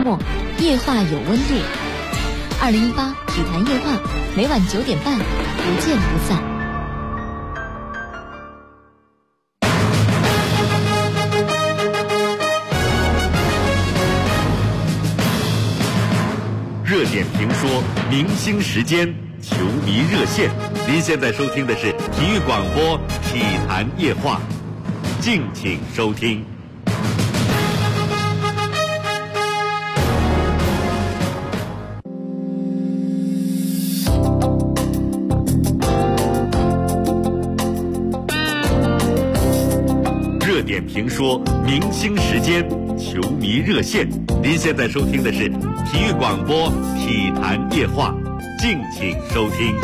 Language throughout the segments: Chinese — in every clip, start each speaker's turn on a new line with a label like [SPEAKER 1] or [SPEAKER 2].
[SPEAKER 1] 目夜话有温度。2018体坛夜话，每晚9点半，不见不散。
[SPEAKER 2] 热点评说，明星时间，球迷热线。您现在收听的是体育广播体坛夜话，敬请收听。热点评说，明星时间，球迷热线。您现在收听的是体育广播体坛夜话，敬请收听。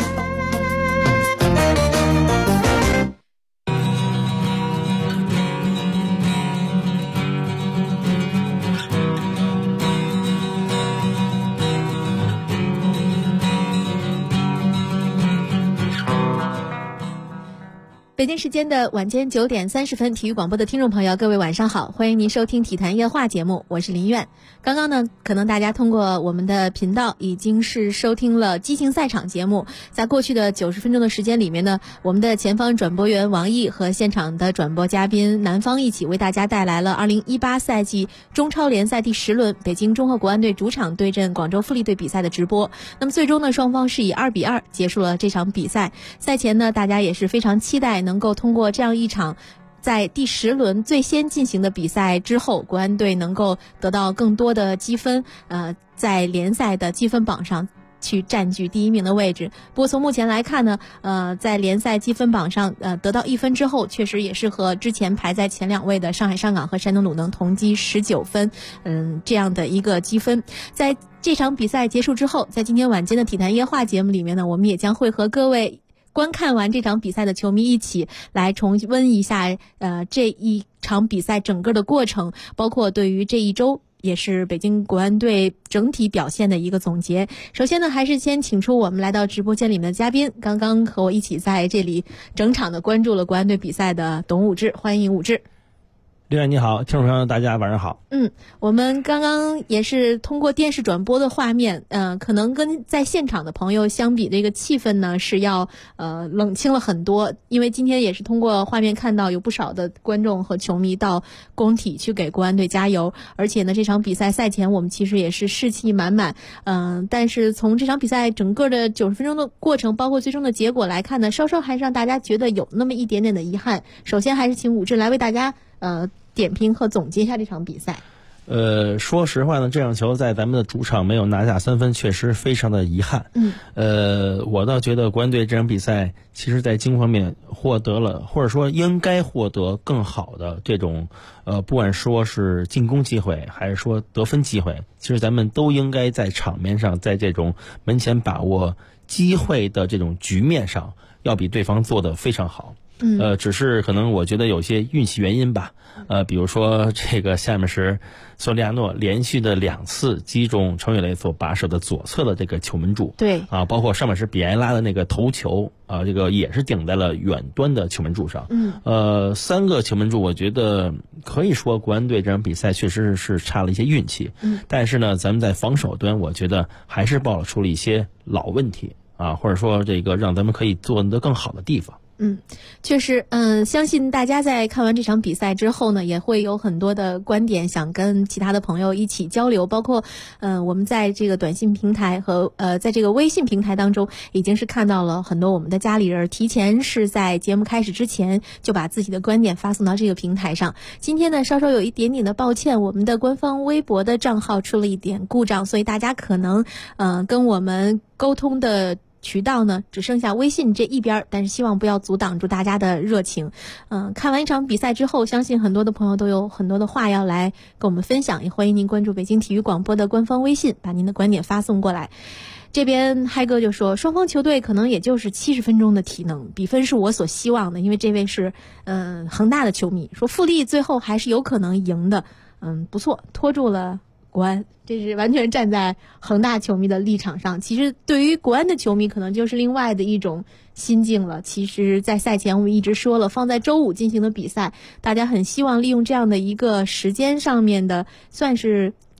[SPEAKER 1] 北京时间的晚间9点30分，体育广播的听众朋友，各位晚上好，欢迎您收听体坛夜话节目，我是林苑。刚刚呢，可能大家通过我们的频道已经是收听了激情赛场节目。在过去的90分钟的时间里面呢，我们的前方转播员王毅和现场的转播嘉宾南方一起为大家带来了2018赛季中超联赛第10轮北京中赫国安队主场对阵广州富力队比赛的直播。那么最终呢，双方是以2-2结束了这场比赛。赛前呢，大家也是非常期待能够通过这样一场在第10轮最先进行的比赛之后，国安队能够得到更多的积分，在联赛的积分榜上去占据第1名的位置。不过从目前来看呢，在联赛积分榜上得到1分之后，确实也是和之前排在前2位的上海上港和山东鲁能同积19分，这样的一个积分。在这场比赛结束之后，在今天晚间的体坛夜话节目里面呢，我们也将会和各位观看完这场比赛的球迷一起来重温一下这一场比赛整个的过程，包括对于这一周也是北京国安队整体表现的一个总结。首先呢，还是先请出我们来到直播间里面的嘉宾，刚刚和我一起在这里整场的关注了国安队比赛的董武志，欢迎武志。
[SPEAKER 3] 林远你好，听众朋友大家晚上好。
[SPEAKER 1] 我们刚刚也是通过电视转播的画面，可能跟在现场的朋友相比，这个气氛呢是要冷清了很多。因为今天也是通过画面看到有不少的观众和球迷到工体去给国安队加油，而且呢这场比赛赛前我们其实也是士气满满。但是从这场比赛整个的90分钟的过程，包括最终的结果来看呢，稍稍还是让大家觉得有那么一点点的遗憾。首先还是请武志来为大家点评和总结一下这场比赛。
[SPEAKER 3] 说实话呢，这场球在咱们的主场没有拿下3分，确实非常的遗憾。我倒觉得国安队这场比赛其实在精方面获得了，或者说应该获得更好的这种不管说是进攻机会还是说得分机会，其实咱们都应该在场面上，在这种门前把握机会的这种局面上要比对方做得非常好。只是可能我觉得有些运气原因吧。比如说这个下面是索利亚诺连续的2次击中程宇雷所把守的左侧的这个球门柱。
[SPEAKER 1] 对
[SPEAKER 3] 包括上面是比埃拉的那个头球这个也是顶在了远端的球门柱上。3个球门柱，我觉得可以说国安队这场比赛确实是差了一些运气。但是呢，咱们在防守端，我觉得还是暴露出了一些老问题或者说这个让咱们可以做得更好的地方。
[SPEAKER 1] 确实，相信大家在看完这场比赛之后呢，也会有很多的观点想跟其他的朋友一起交流，包括我们在这个短信平台和在这个微信平台当中，已经是看到了很多我们的家里人提前是在节目开始之前就把自己的观点发送到这个平台上。今天呢，稍稍有一点点的抱歉，我们的官方微博的账号出了一点故障，所以大家可能跟我们沟通的渠道呢只剩下微信这一边，但是希望不要阻挡住大家的热情。看完一场比赛之后，相信很多的朋友都有很多的话要来跟我们分享，也欢迎您关注北京体育广播的官方微信，把您的观点发送过来。这边嗨哥就说，双方球队可能也就是70分钟的体能，比分是我所希望的，因为这位是恒大的球迷，说富力最后还是有可能赢的。不错，拖住了国安，这是完全站在恒大球迷的立场上。其实对于国安的球迷可能就是另外的一种心境了。其实在赛前我们一直说了，放在周五进行的比赛，大家很希望利用这样的一个时间上面的算是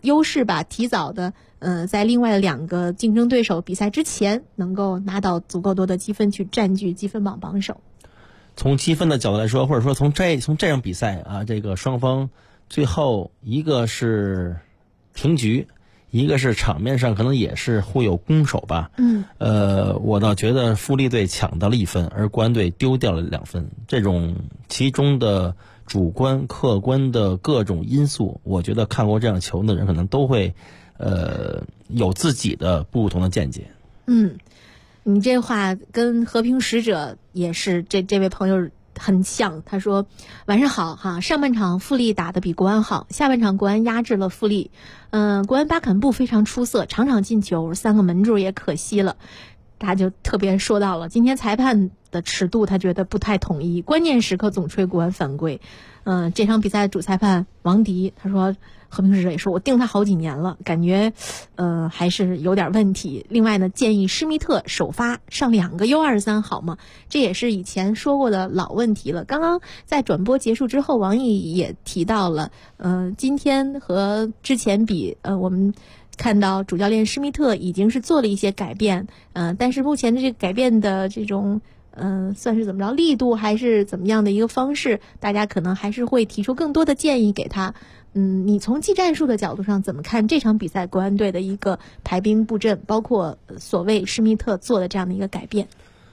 [SPEAKER 1] 优势吧，提早的在另外2个竞争对手比赛之前，能够拿到足够多的积分去占据积分榜榜首。
[SPEAKER 3] 从积分的角度来说，或者说从这场比赛啊，这个双方最后一个是平局，一个是场面上可能也是互有攻守吧。我倒觉得富力队抢到了1分，而国安队丢掉了2分。这种其中的主观、客观的各种因素，我觉得看过这样球的人可能都会有自己的不同的见解。
[SPEAKER 1] 你这话跟和平使者也是这位朋友很像。他说晚上好哈，上半场富力打得比国安好，下半场国安压制了富力。国安巴坎布非常出色，场场进球，3个门柱也可惜了。他就特别说到了今天裁判的尺度，他觉得不太统一，关键时刻总吹国安犯规。这场比赛主裁判王迪他说，和平使者也说我盯他好几年了，感觉还是有点问题。另外呢，建议施密特首发上2个 U23 好吗？这也是以前说过的老问题了。刚刚在转播结束之后，王毅也提到了今天和之前比，我们看到主教练施密特已经是做了一些改变，但是目前的这个改变的这种算是怎么着力度还是怎么样的一个方式，大家可能还是会提出更多的建议给他。你从技战术的角度上怎么看这场比赛国安队的一个排兵布阵，包括所谓施密特做的这样的一个改变？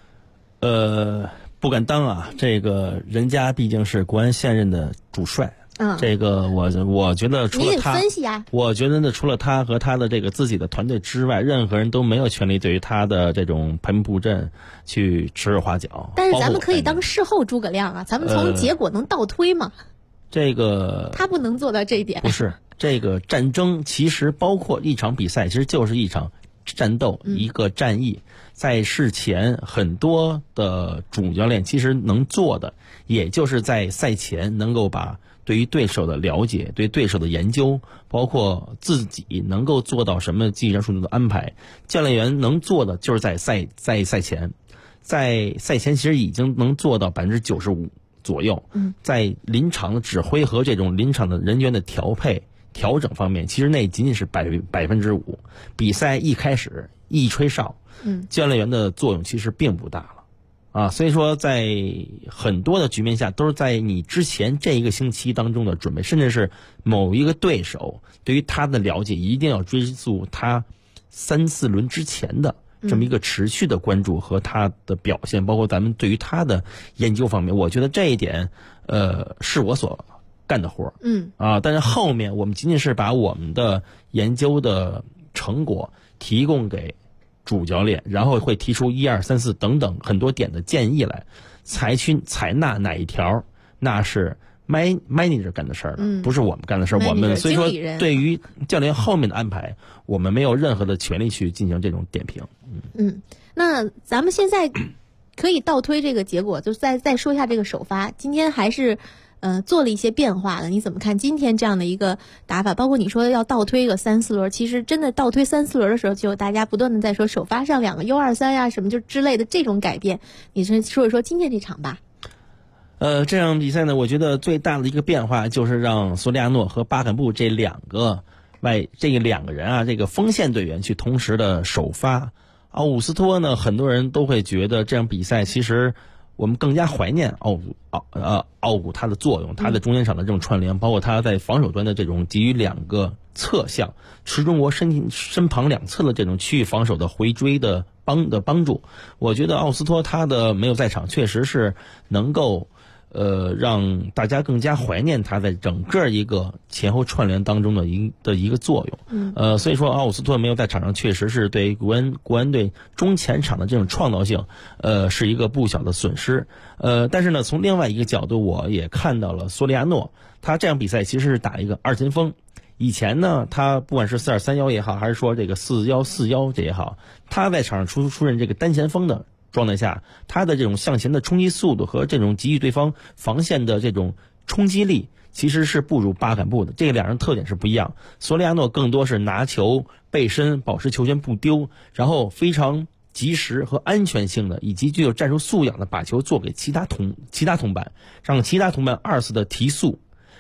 [SPEAKER 3] 不敢当啊，这个人家毕竟是国安现任的主帅。这个我觉得除了他，
[SPEAKER 1] 你分析啊，
[SPEAKER 3] 我觉得呢，除了他和他的这个自己的团队之外，任何人都没有权利对于他的这种排兵布阵去指手画脚。
[SPEAKER 1] 但是咱们可以当事后诸葛亮啊，咱们从结果能倒推嘛。
[SPEAKER 3] 这个
[SPEAKER 1] 他不能做到这一点。
[SPEAKER 3] 不是这个战争，其实包括一场比赛，其实就是一场战斗，一个战役。在事前，很多的主教练其实能做的，也就是在赛前能够把对于对手的了解、对对手的研究，包括自己能够做到什么技战术的安排，教练员能做的就是在赛前，在赛前其实已经能做到95%左右。在临场的指挥和这种临场的人员的调配、调整方面，其实那仅仅是5%。比赛一开始一吹哨，教练员的作用其实并不大了。所以说在很多的局面下都是在你之前这一个星期当中的准备，甚至是某一个对手对于他的了解一定要追溯他3-4轮之前的这么一个持续的关注和他的表现，包括咱们对于他的研究方面，我觉得这一点是我所干的活。但是后面我们仅仅是把我们的研究的成果提供给主教练，然后会提出1、2、3、4等等很多点的建议来，采纳哪一条，那是 manager 干的事儿了，不是我们干的事儿。我们所以说对于教练后面的安排，我们没有任何的权利去进行这种点评。
[SPEAKER 1] 那咱们现在可以倒推这个结果，就再说一下这个首发，今天还是做了一些变化的。你怎么看今天这样的一个打法？包括你说要倒推个3-4轮，其实真的倒推3-4轮的时候，就有大家不断的在说首发上2个 U23 呀什么就之类的这种改变。你说一说今天这场吧。
[SPEAKER 3] 这场比赛呢，我觉得最大的一个变化就是让索里亚诺和巴坎布这两个人啊，这个锋线队员去同时的首发。奥古斯托呢，很多人都会觉得这场比赛其实我们更加怀念奥古他的作用，他的中间场的这种串联，包括他在防守端的这种给予2个侧向持中国身旁两侧的这种区域防守的回追的帮助。我觉得奥斯托他的没有在场，确实是能够让大家更加怀念他在整个一个前后串联当中的一个作用。所以说奥斯托没有在场上，确实是对国安队中前场的这种创造性是一个不小的损失。但是呢，从另外一个角度，我也看到了索里亚诺他这场比赛其实是打一个2前锋。以前呢，他不管是4-2-3-1也好，还是说这个4-1-4-1这也好，他在场上出任这个单前锋的状态下，他的这种向前的冲击速度和这种给予对方防线的这种冲击力其实是不如巴坎布的，这个2人特点是不一样。索里亚诺更多是拿球背身，保持球权不丢，然后非常及时和安全性的以及具有战术素养的把球做给其他同伴，让其他同伴2次的提速，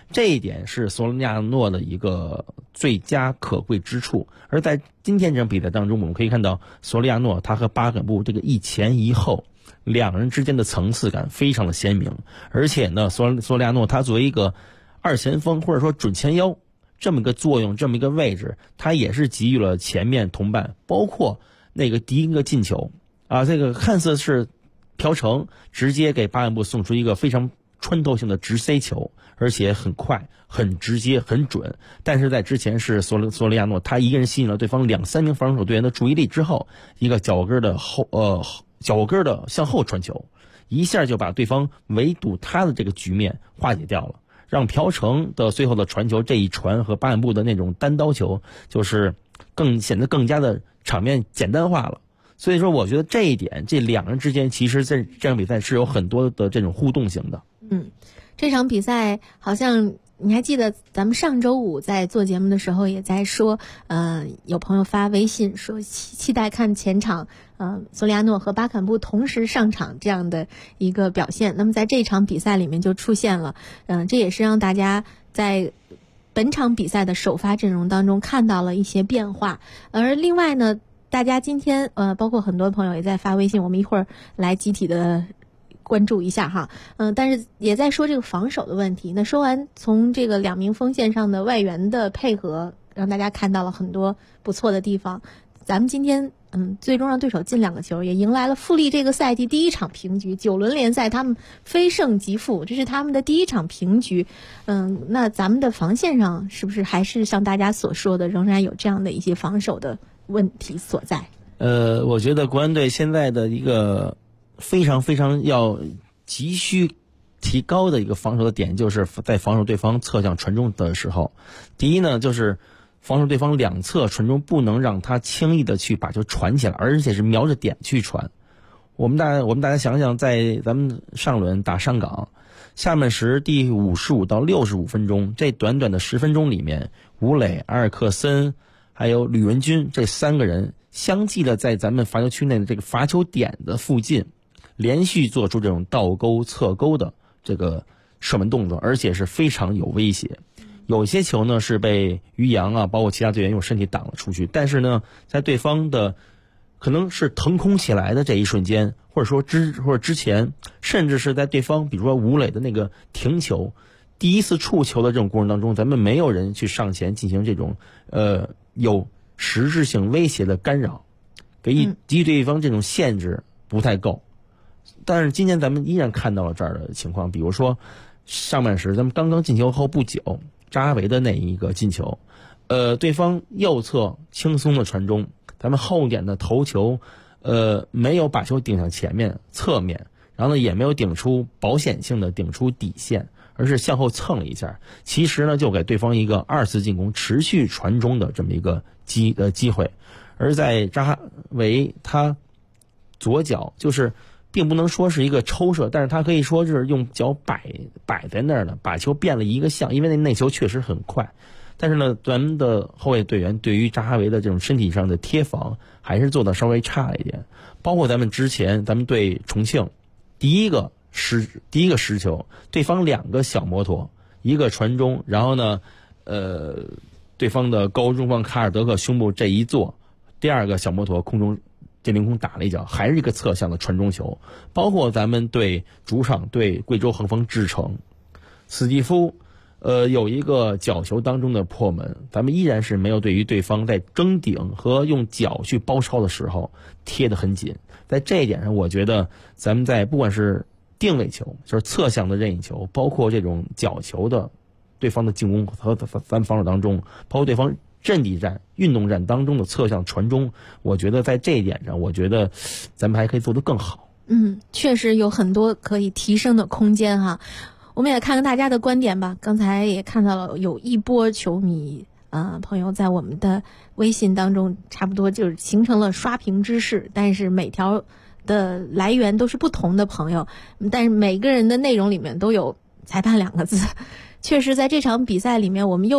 [SPEAKER 3] 这一点是索罗亚诺的一个最佳可贵之处。而在今天这场比赛当中，我们可以看到索罗亚诺他和巴坎布这个一前一后，两人之间的层次感非常的鲜明。而且呢，索罗亚诺他作为一个二前锋或者说准前腰这么一个作用，这么一个位置，他也是给予了前面同伴，包括那个第一个进球啊，这个看似是朴成直接给巴坎布送出一个非常穿透性的直塞球，而且很快、很直接、很准。但是在之前是索罗亚诺他一个人吸引了对方2-3名防守队员的注意力之后，一个脚跟的向后传球，一下就把对方围堵他的这个局面化解掉了，让朴成的最后的传球这一传和巴坎布的那种单刀球就是显得更加的场面简单化了。所以说我觉得这一点，这两人之间其实在这场比赛是有很多的这种互动性的。
[SPEAKER 1] 这场比赛好像你还记得咱们上周五在做节目的时候也在说，有朋友发微信说期待看前场索里亚诺和巴坎布同时上场这样的一个表现。那么在这场比赛里面就出现了，这也是让大家在本场比赛的首发阵容当中看到了一些变化。而另外呢，大家今天包括很多朋友也在发微信，我们一会儿来集体的关注一下哈，但是也在说这个防守的问题。那说完从这个两名锋线上的外援的配合，让大家看到了很多不错的地方。咱们今天最终让对手进2个球，也迎来了富力这个赛季第一场平局，9轮联赛他们非胜即负，这是他们的第一场平局。那咱们的防线上是不是还是像大家所说的，仍然有这样的一些防守的问题所在？
[SPEAKER 3] 我觉得国安队现在的一个非常非常要急需提高的一个防守的点，就是在防守对方侧向传中的时候，第一呢，就是防守对方两侧传中不能让他轻易的去把球传起来，而且是瞄着点去传。我们大家想想，在咱们上轮打上港，下半时第55到65分钟，这短短的10分钟里面，吴磊、阿尔克森还有吕文君这3个人相继的在咱们罚球区内的这个罚球点的附近连续做出这种倒钩、侧钩的这个射门动作，而且是非常有威胁。有些球呢是被于洋包括其他队员用身体挡了出去，但是呢，在对方的可能是腾空起来的这一瞬间，或者之前，甚至是在对方比如说吴磊的那个停球第一次触球的这种过程当中，咱们没有人去上前进行这种有实质性威胁的干扰，给予对方这种限制不太够。但是今天咱们依然看到了这儿的情况，比如说上半时咱们刚刚进球后不久，扎哈维的那一个进球，对方右侧轻松的传中，咱们后点的头球，没有把球顶向前面侧面，然后呢也没有顶出保险性的顶出底线，而是向后蹭了一下，其实呢就给对方一个2次进攻持续传中的这么一个机会。而在扎哈维他左脚就是并不能说是一个抽射，但是他可以说是用脚摆在那儿的，把球变了一个向，因为那球确实很快。但是呢，咱们的后卫队员对于扎哈维的这种身体上的贴防还是做的稍微差了一点。包括咱们之前咱们对重庆第一个实球，对方2个小摩托，一个传中，然后呢对方的高中锋卡尔德克胸部这一坐，第2个小摩托空中这凌空打了一脚，还是一个侧向的传中球。包括咱们对主场对贵州恒丰智诚，斯蒂夫有一个角球当中的破门，咱们依然是没有对于对方在争顶和用脚去包抄的时候贴得很紧。在这一点上，我觉得咱们在不管是定位球，就是侧向的任意球，包括这种角球的对方的进攻和咱防守当中，包括对方阵地战、运动战当中的侧向传中，我觉得在这一点上，我觉得咱们还可以做得更好。
[SPEAKER 1] 确实有很多可以提升的空间哈。我们也看看大家的观点吧。刚才也看到了有一波球迷朋友在我们的微信当中差不多就是形成了刷屏之势，但是每条的来源都是不同的朋友，但是每个人的内容里面都有裁判2个字。确实在这场比赛里面，我们又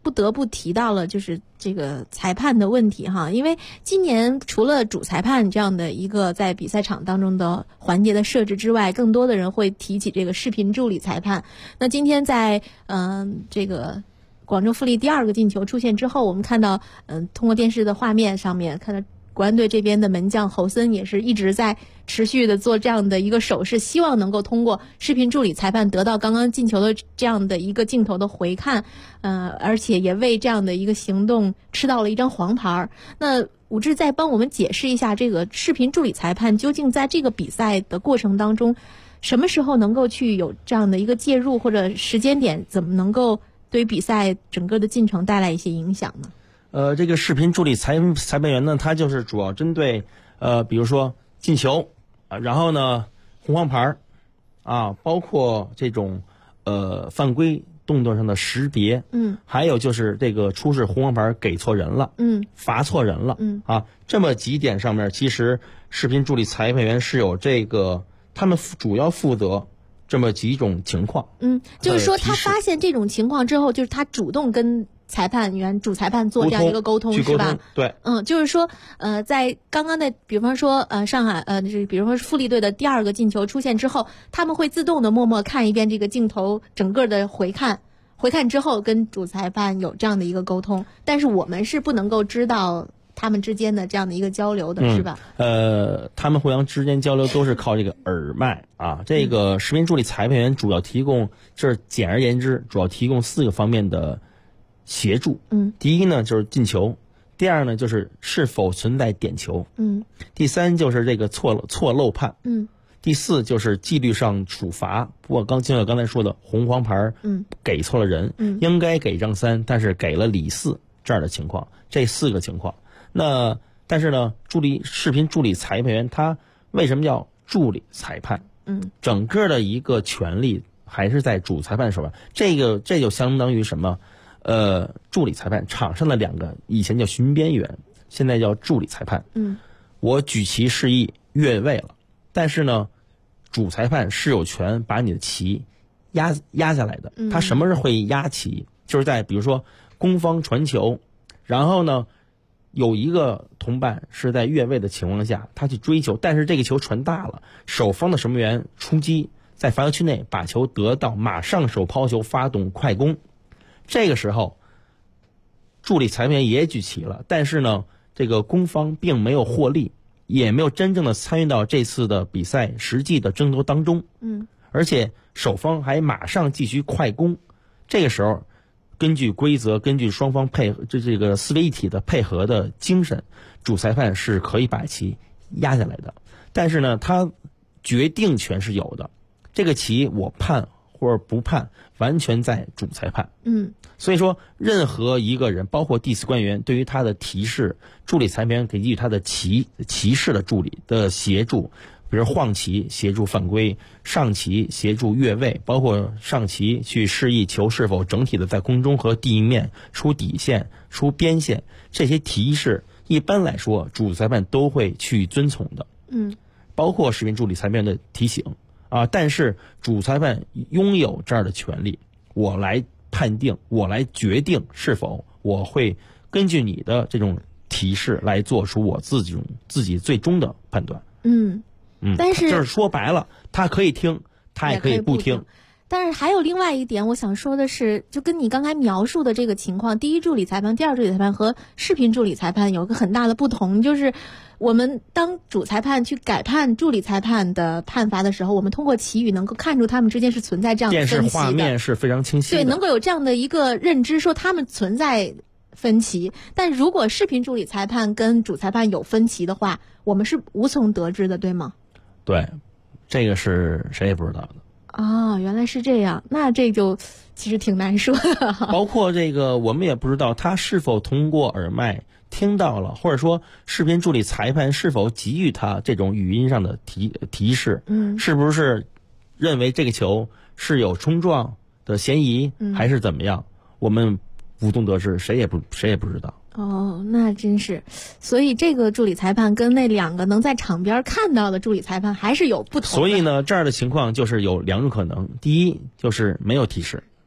[SPEAKER 1] 不得不提到了就是这个裁判的问题哈，因为今年除了主裁判这样的一个在比赛场当中的环节的设置之外，更多的人会提起这个视频助理裁判。那今天在这个广州富力第2个进球出现之后，我们看到通过电视的画面上面看到国安队这边的门将侯森也是一直在持续的做这样的一个手势，希望能够通过视频助理裁判得到刚刚进球的这样的一个镜头的回看，而且也为这样的一个行动吃到了一张黄牌。那武志再帮我们解释一下，这个视频助理裁判究竟在这个比赛的过程当中，什么时候能够去有这样的一个介入，或者时间点怎么能够对比赛整个的进程带来一些影响呢？
[SPEAKER 3] 这个视频助理裁判员呢，他就是主要针对比如说进球然后呢红黄牌包括这种犯规动作上的识别，还有就是这个出示红黄牌给错人了，罚错人了，这么几点上面，其实视频助理裁判员是有这个，他们主要负责这么几种情况。
[SPEAKER 1] 就是说他发现这种情况之后，就是他主动跟主裁判做这样一个沟通是吧？
[SPEAKER 3] 对，
[SPEAKER 1] 就是说，在刚刚的，比方说，上海，比如说富力队的第2个进球出现之后，他们会自动的默默看一遍这个镜头，整个的回看之后，跟主裁判有这样的一个沟通，但是我们是不能够知道他们之间的这样的一个交流的，是吧？
[SPEAKER 3] 他们互相之间交流都是靠这个耳麦这个视频助理裁判员主要提供，就是简而言之，主要提供4个方面的协助。第一呢就是进球，第2呢就是是否存在点球，第3就是这个错漏判，第4就是纪律上处罚。不过刚才说的红黄牌，给错了人，应该给张3，但是给了李4这样的情况，这4个情况。那但是呢，视频助理裁判员他为什么叫助理裁判？整个的一个权利还是在主裁判手上。这就相当于什么？助理裁判场上的2个以前叫巡边员，现在叫助理裁判。我举旗示意越位了，但是呢，主裁判是有权把你的旗压下来的。他什么时候会压旗？就是在比如说攻方传球，然后呢有一个同伴是在越位的情况下，他去追球，但是这个球传大了，守方的守门员出击，在罚球区内把球得到，马上手抛球发动快攻。这个时候助理裁判员也举旗了，但是呢这个攻方并没有获利，也没有真正的参与到这次的比赛实际的争夺当中，而且守方还马上继续快攻。这个时候根据规则，根据双方配合这个四位一体的配合的精神，主裁判是可以把旗压下来的。但是呢他决定权是有的，这个旗我判或者不判完全在主裁判。所以说任何一个人，包括第4官员，对于他的提示，助理裁判员给予他的旗示的助理的协助，比如晃旗协助犯规，上旗协助越位，包括上旗去示意球是否整体的在空中和地面出底线出边线，这些提示一般来说主裁判都会去遵从的。包括视频助理裁判员的提醒但是主裁判拥有这样的权利，我来判定，我来决定是否我会根据你的这种提示来做出我自己最终的判断。
[SPEAKER 1] 但是
[SPEAKER 3] 就是说白了，他可以听，他也可以不听。
[SPEAKER 1] 但是还有另外一点我想说的是，就跟你刚才描述的这个情况，第一助理裁判、第二助理裁判和视频助理裁判有个很大的不同，就是我们当主裁判去改判助理裁判的判罚的时候，我们通过旗语能够看出他们之间是存在这样的分歧的，
[SPEAKER 3] 电视画面是非常清晰的，
[SPEAKER 1] 对，能够有这样的一个认知，说他们存在分歧。但如果视频助理裁判跟主裁判有分歧的话，我们是无从得知的，对吗？
[SPEAKER 3] 对，这个是谁也不知道的。
[SPEAKER 1] 原来是这样，那这就其实挺难说的。
[SPEAKER 3] 包括这个我们也不知道他是否通过耳麦听到了，或者说视频助理裁判是否给予他这种语音上的提示，是不是认为这个球是有冲撞的嫌疑，还是怎么样，我们无从得知，谁也不知道。
[SPEAKER 1] 那真是，所以这个助理裁判跟那2个能在场边看到的助理裁判还是有不同的。
[SPEAKER 3] 所以呢，这样的情况就是有2种可能：第一就是没有提示；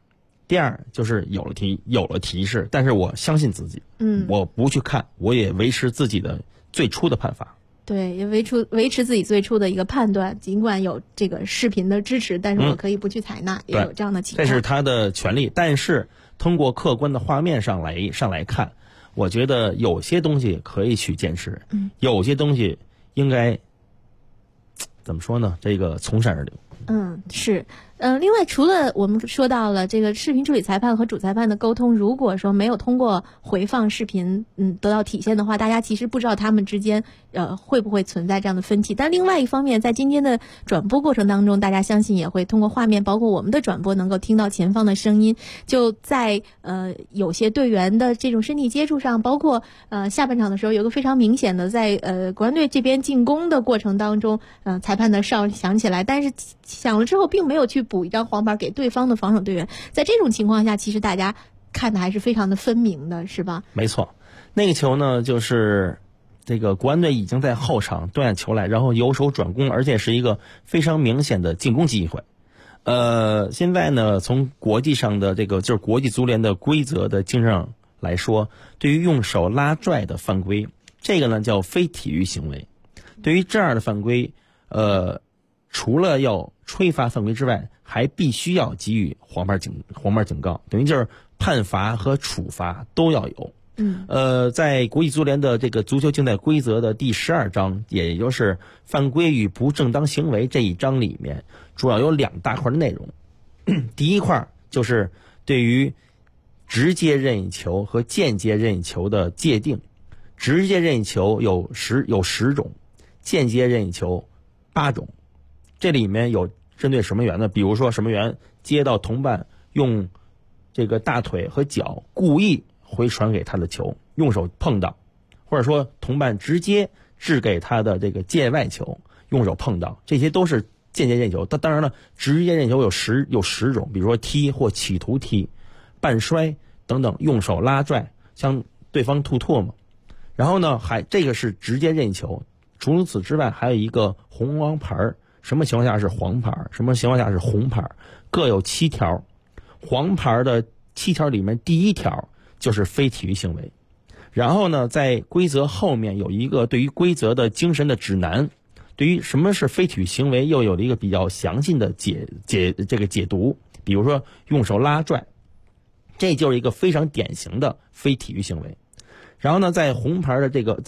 [SPEAKER 3] 第二就是有了提示，但是我相信自己，我不去看，我也维持自己的最初的判罚。
[SPEAKER 1] 对，也维持自己最初的一个判断，尽管有这个视频的支持，但是我可以不去采纳，也有这样的情况。
[SPEAKER 3] 这是他的权利，但是通过客观的画面上来看，我觉得有些东西可以去坚持，有些东西应该怎么说呢？这个从善而流。
[SPEAKER 1] 是。另外，除了我们说到了这个视频助理裁判和主裁判的沟通，如果说没有通过回放视频，得到体现的话，大家其实不知道他们之间会不会存在这样的分歧。但另外一方面，在今天的转播过程当中，大家相信也会通过画面，包括我们的转播，能够听到前方的声音。就在有些队员的这种身体接触上，包括下半场的时候，有个非常明显的在国安队这边进攻的过程当中，裁判的哨响起来，但是响了之后，并没有去补一张黄牌给对方的防守队员。在这种情况下，其实大家看的还是非常的分明的，是吧？没
[SPEAKER 3] 错，那个球呢，就是这个国安队已经在后场断下球来，然后由守转攻，而且是一个非常明显的进攻机会。现在呢，从国际上的这个就是国际足联的规则的精神上来说，对于用手拉拽的犯规，这个呢叫非体育行为。对于这样的犯规，除了要吹罚犯规之外，还必须要给予黄牌警告，等于就是判罚和处罚都要有。在国际足联的这个足球竞赛规则的第12章，也就是犯规与不正当行为这一章里面，主要有2大块的内容。第一块就是对于直接任意球和间接任意球的界定。直接任意球有10种，间接任意球8种。这里面有针对什么员呢？比如说什么员接到同伴用这个大腿和脚故意回传给他的球，用手碰到，或者说同伴直接掷给他的这个界外球，用手碰到，这些都是间接任意球。当然了，直接任意球有10种，比如说踢或企图踢、半摔等等，用手拉拽，向对方吐唾沫。然后呢，这个是直接任意球。除此之外，还有一个红黄牌，什么情况下是黄牌，什么情况下是红牌，各有7条。黄牌的7条里面，第1条就是非体育行为。然后呢，在规则后面有一个对于规则的精神的指南，对于什么是非体育行为又有了一个比较详细的解读。比如说用手拉拽，这就是一个非常典型的非体育行为。然后呢，在黄牌的这个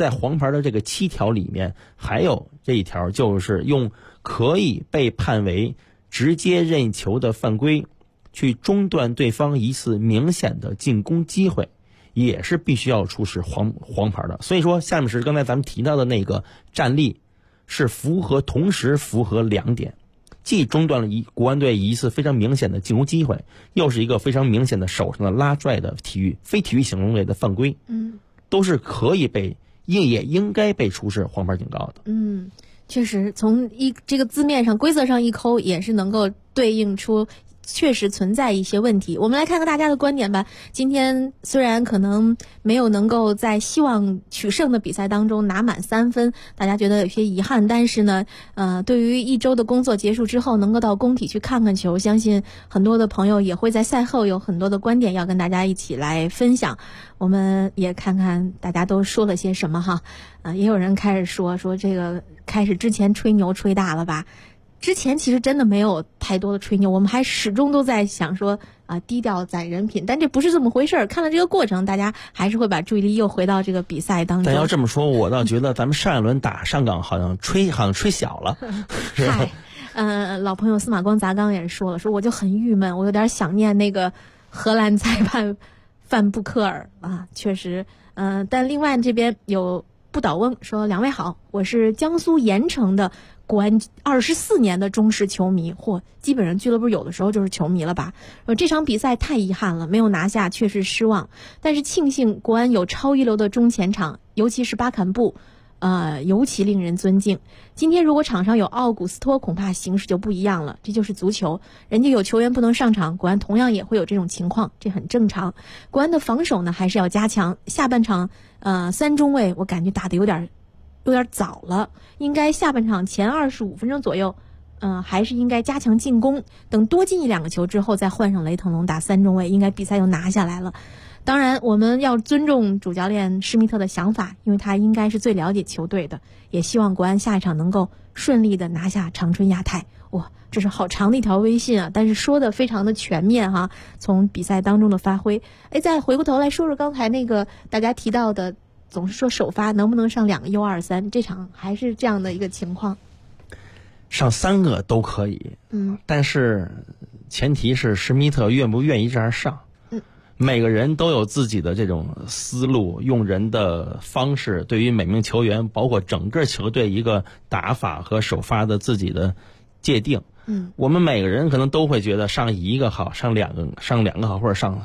[SPEAKER 3] 7条里面，还有这一条，就是用可以被判为直接任意球的犯规去中断对方一次明显的进攻机会，也是必须要出示黄牌的。所以说，下面是刚才咱们提到的那个战例，是同时符合2点，既中断了国安队一次非常明显的进攻机会，又是一个非常明显的手上的拉拽的非体育行为的犯规。都是可以也应该被出示黄牌警告的。
[SPEAKER 1] 确实，从这个字面上、规则上一抠，也是能够对应出确实存在一些问题。我们来看看大家的观点吧。今天虽然可能没有能够在希望取胜的比赛当中拿满3分，大家觉得有些遗憾，但是呢，对于1周的工作结束之后能够到工体去看看球，相信很多的朋友也会在赛后有很多的观点要跟大家一起来分享。我们也看看大家都说了些什么哈。也有人开始说这个开始之前吹牛吹大了吧。之前其实真的没有太多的吹牛，我们还始终都在想说低调攒人品，但这不是这么回事儿。看了这个过程，大家还是会把注意力又回到这个比赛当中。
[SPEAKER 3] 但要这么说，我倒觉得咱们上一轮打上港好像吹小了。
[SPEAKER 1] 嗨，老朋友司马光砸缸也是说了，说我就很郁闷，我有点想念那个荷兰裁判范布克尔啊，确实，但另外这边有不倒翁说：“2位好，我是江苏盐城的国安24年的忠实球迷，基本上俱乐部有的时候就是球迷了吧。这场比赛太遗憾了，没有拿下，确实失望。但是庆幸国安有超一流的中前场，尤其是巴坎布，尤其令人尊敬。今天如果场上有奥古斯托，恐怕形势就不一样了。这就是足球，人家有球员不能上场，国安同样也会有这种情况，这很正常。国安的防守呢，还是要加强。下半场3中卫我感觉打得有点早了，应该下半场前25分钟左右还是应该加强进攻，等多进1-2个球之后再换上雷腾龙打3中卫，应该比赛就拿下来了。当然我们要尊重主教练施密特的想法，因为他应该是最了解球队的，也希望国安下一场能够顺利的拿下长春亚泰。哇，这是好长的一条微信啊，但是说的非常的全面哈，从比赛当中的发挥。再回过头来说说刚才那个大家提到的，总是说首发能不能上2个U23，这场还是这样的一个情况。
[SPEAKER 3] 上3个都可以，但是前提是施密特愿不愿意这样上。每个人都有自己的这种思路，用人的方式，对于每名球员，包括整个球队一个打法和首发的自己的界定。我们每个人可能都会觉得上1个好，上2个好，或者上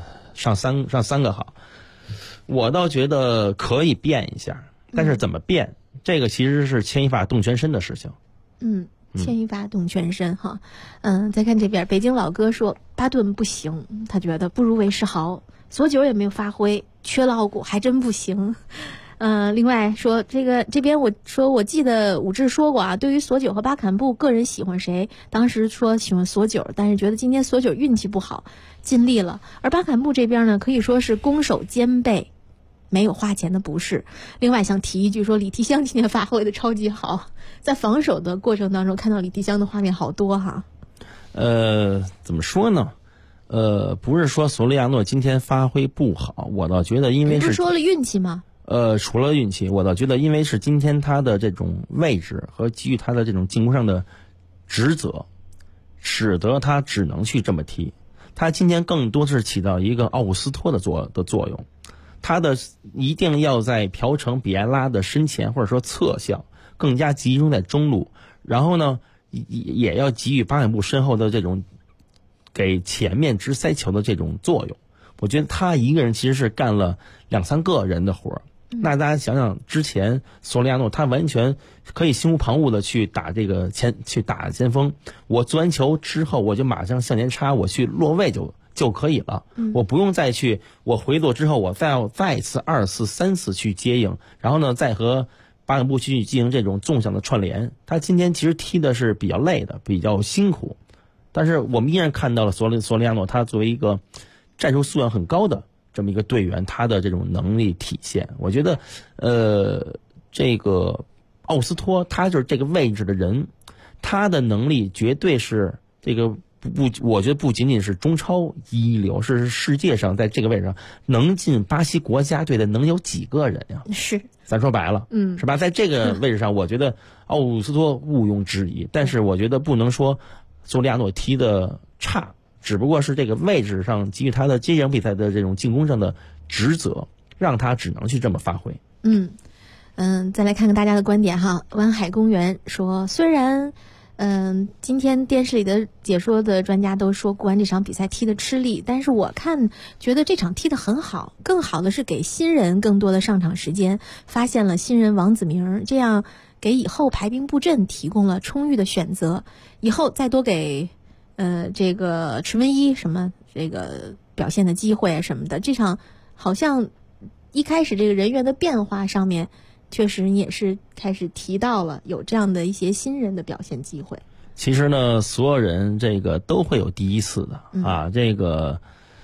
[SPEAKER 3] 3个好。我倒觉得可以变一下，但是怎么变，这个其实是牵一发动全身的事情。
[SPEAKER 1] 牵一发动全身哈。再看这边，北京老哥说巴顿不行，他觉得不如韦世豪，索九也没有发挥，缺老骨还真不行。另外说这边我记得武志说过啊，对于索九和巴坎布个人喜欢谁，当时说喜欢索九，但是觉得今天索九运气不好，尽力了。而巴坎布这边呢，可以说是攻守兼备，没有花钱的不是。另外想提一句说，李提香今天发挥的超级好，在防守的过程当中看到李提香的画面好多哈。
[SPEAKER 3] 怎么说呢？不是说索利亚诺今天发挥不好，我倒觉得因为
[SPEAKER 1] 不是说了运气吗？
[SPEAKER 3] 除了运气，我倒觉得因为是今天他的这种位置和给予他的这种进攻上的职责，使得他只能去这么踢。他今天更多是起到一个奥古斯托的作用，他的一定要在朴成比埃拉的身前或者说侧向更加集中在中路，然后呢也要给予巴坎布身后的这种给前面直塞球的这种作用。我觉得他一个人其实是干了2-3个人的活。那大家想想，之前索利亚诺他完全可以心无旁骛的去打前锋，我做完球之后我就马上向前插，我去落位就可以了，我不用再去我回落之后我再次2次3次去接应，然后呢再和巴坎布去进行这种纵向的串联。他今天其实踢的是比较累的，比较辛苦，但是我们依然看到了索利亚诺他作为一个战术素养很高的这么一个队员，他的这种能力体现。我觉得这个奥斯托他就是这个位置的人，他的能力绝对是这个我觉得不仅仅是中超一流，是世界上在这个位置上能进巴西国家队的能有几个人呀？
[SPEAKER 1] 是，
[SPEAKER 3] 咱说白了，是吧？在这个位置上，我觉得奥斯托毋庸置疑，但是我觉得不能说索利亚诺踢的差，只不过是这个位置上给予他的这场比赛的这种进攻上的职责，让他只能去这么发挥。
[SPEAKER 1] 再来看看大家的观点哈。湾海公园说，虽然今天电视里的解说的专家都说国安这场比赛踢得吃力，但是我觉得这场踢得很好，更好的是给新人更多的上场时间，发现了新人王子明，这样给以后排兵布阵提供了充裕的选择，以后再多给这个池文一什么这个表现的机会啊什么的。这场好像一开始这个人员的变化上面确实也是开始提到了有这样的一些新人的表现机会。
[SPEAKER 3] 其实呢，所有人这个都会有第一次的啊。这个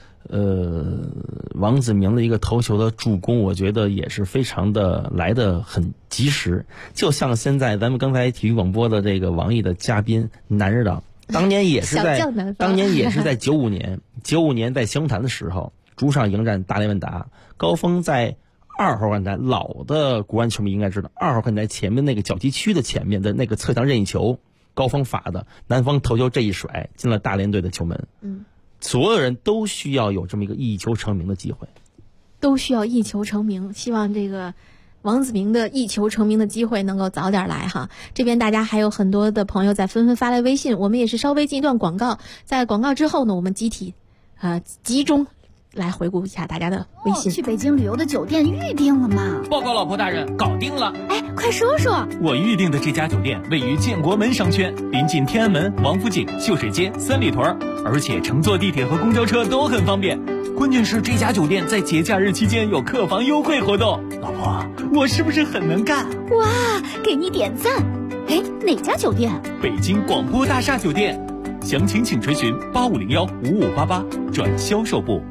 [SPEAKER 3] 王子明的一个头球的助攻，我觉得也是非常的来得很及时。就像现在咱们刚才体育广播的这个王毅的嘉宾南日党，当年也是在95年在湘潭的时候，主场迎战大连万达，高峰在2号看台，老的国安球迷应该知道，2号看台前面那个角击区的前面的那个侧向任意球，高峰罚的，南方头球这一甩进了大连队的球门。所有人都需要有这么一个一球成名的机会，
[SPEAKER 1] 都需要一球成名。希望这个王子明的一球成名的机会能够早点来哈。这边大家还有很多的朋友在纷纷发来微信，我们也是稍微进一段广告，在广告之后呢，我们集体集中来回顾一下大家的微信。
[SPEAKER 4] 去北京旅游的酒店预定了吗？
[SPEAKER 5] 报告老婆大人，搞定了。
[SPEAKER 4] 哎，快说说。
[SPEAKER 5] 我预定的这家酒店位于建国门商圈，临近天安门、王府井、秀水街、三里屯，而且乘坐地铁和公交车都很方便。 关键是这家酒店在节假日期间有客房优惠活动。老婆，我是不是很能干？
[SPEAKER 4] 哇，给你点赞！哎，哪家酒店？
[SPEAKER 5] 北京广播大厦酒店，详情请垂询8501-5588转销售部。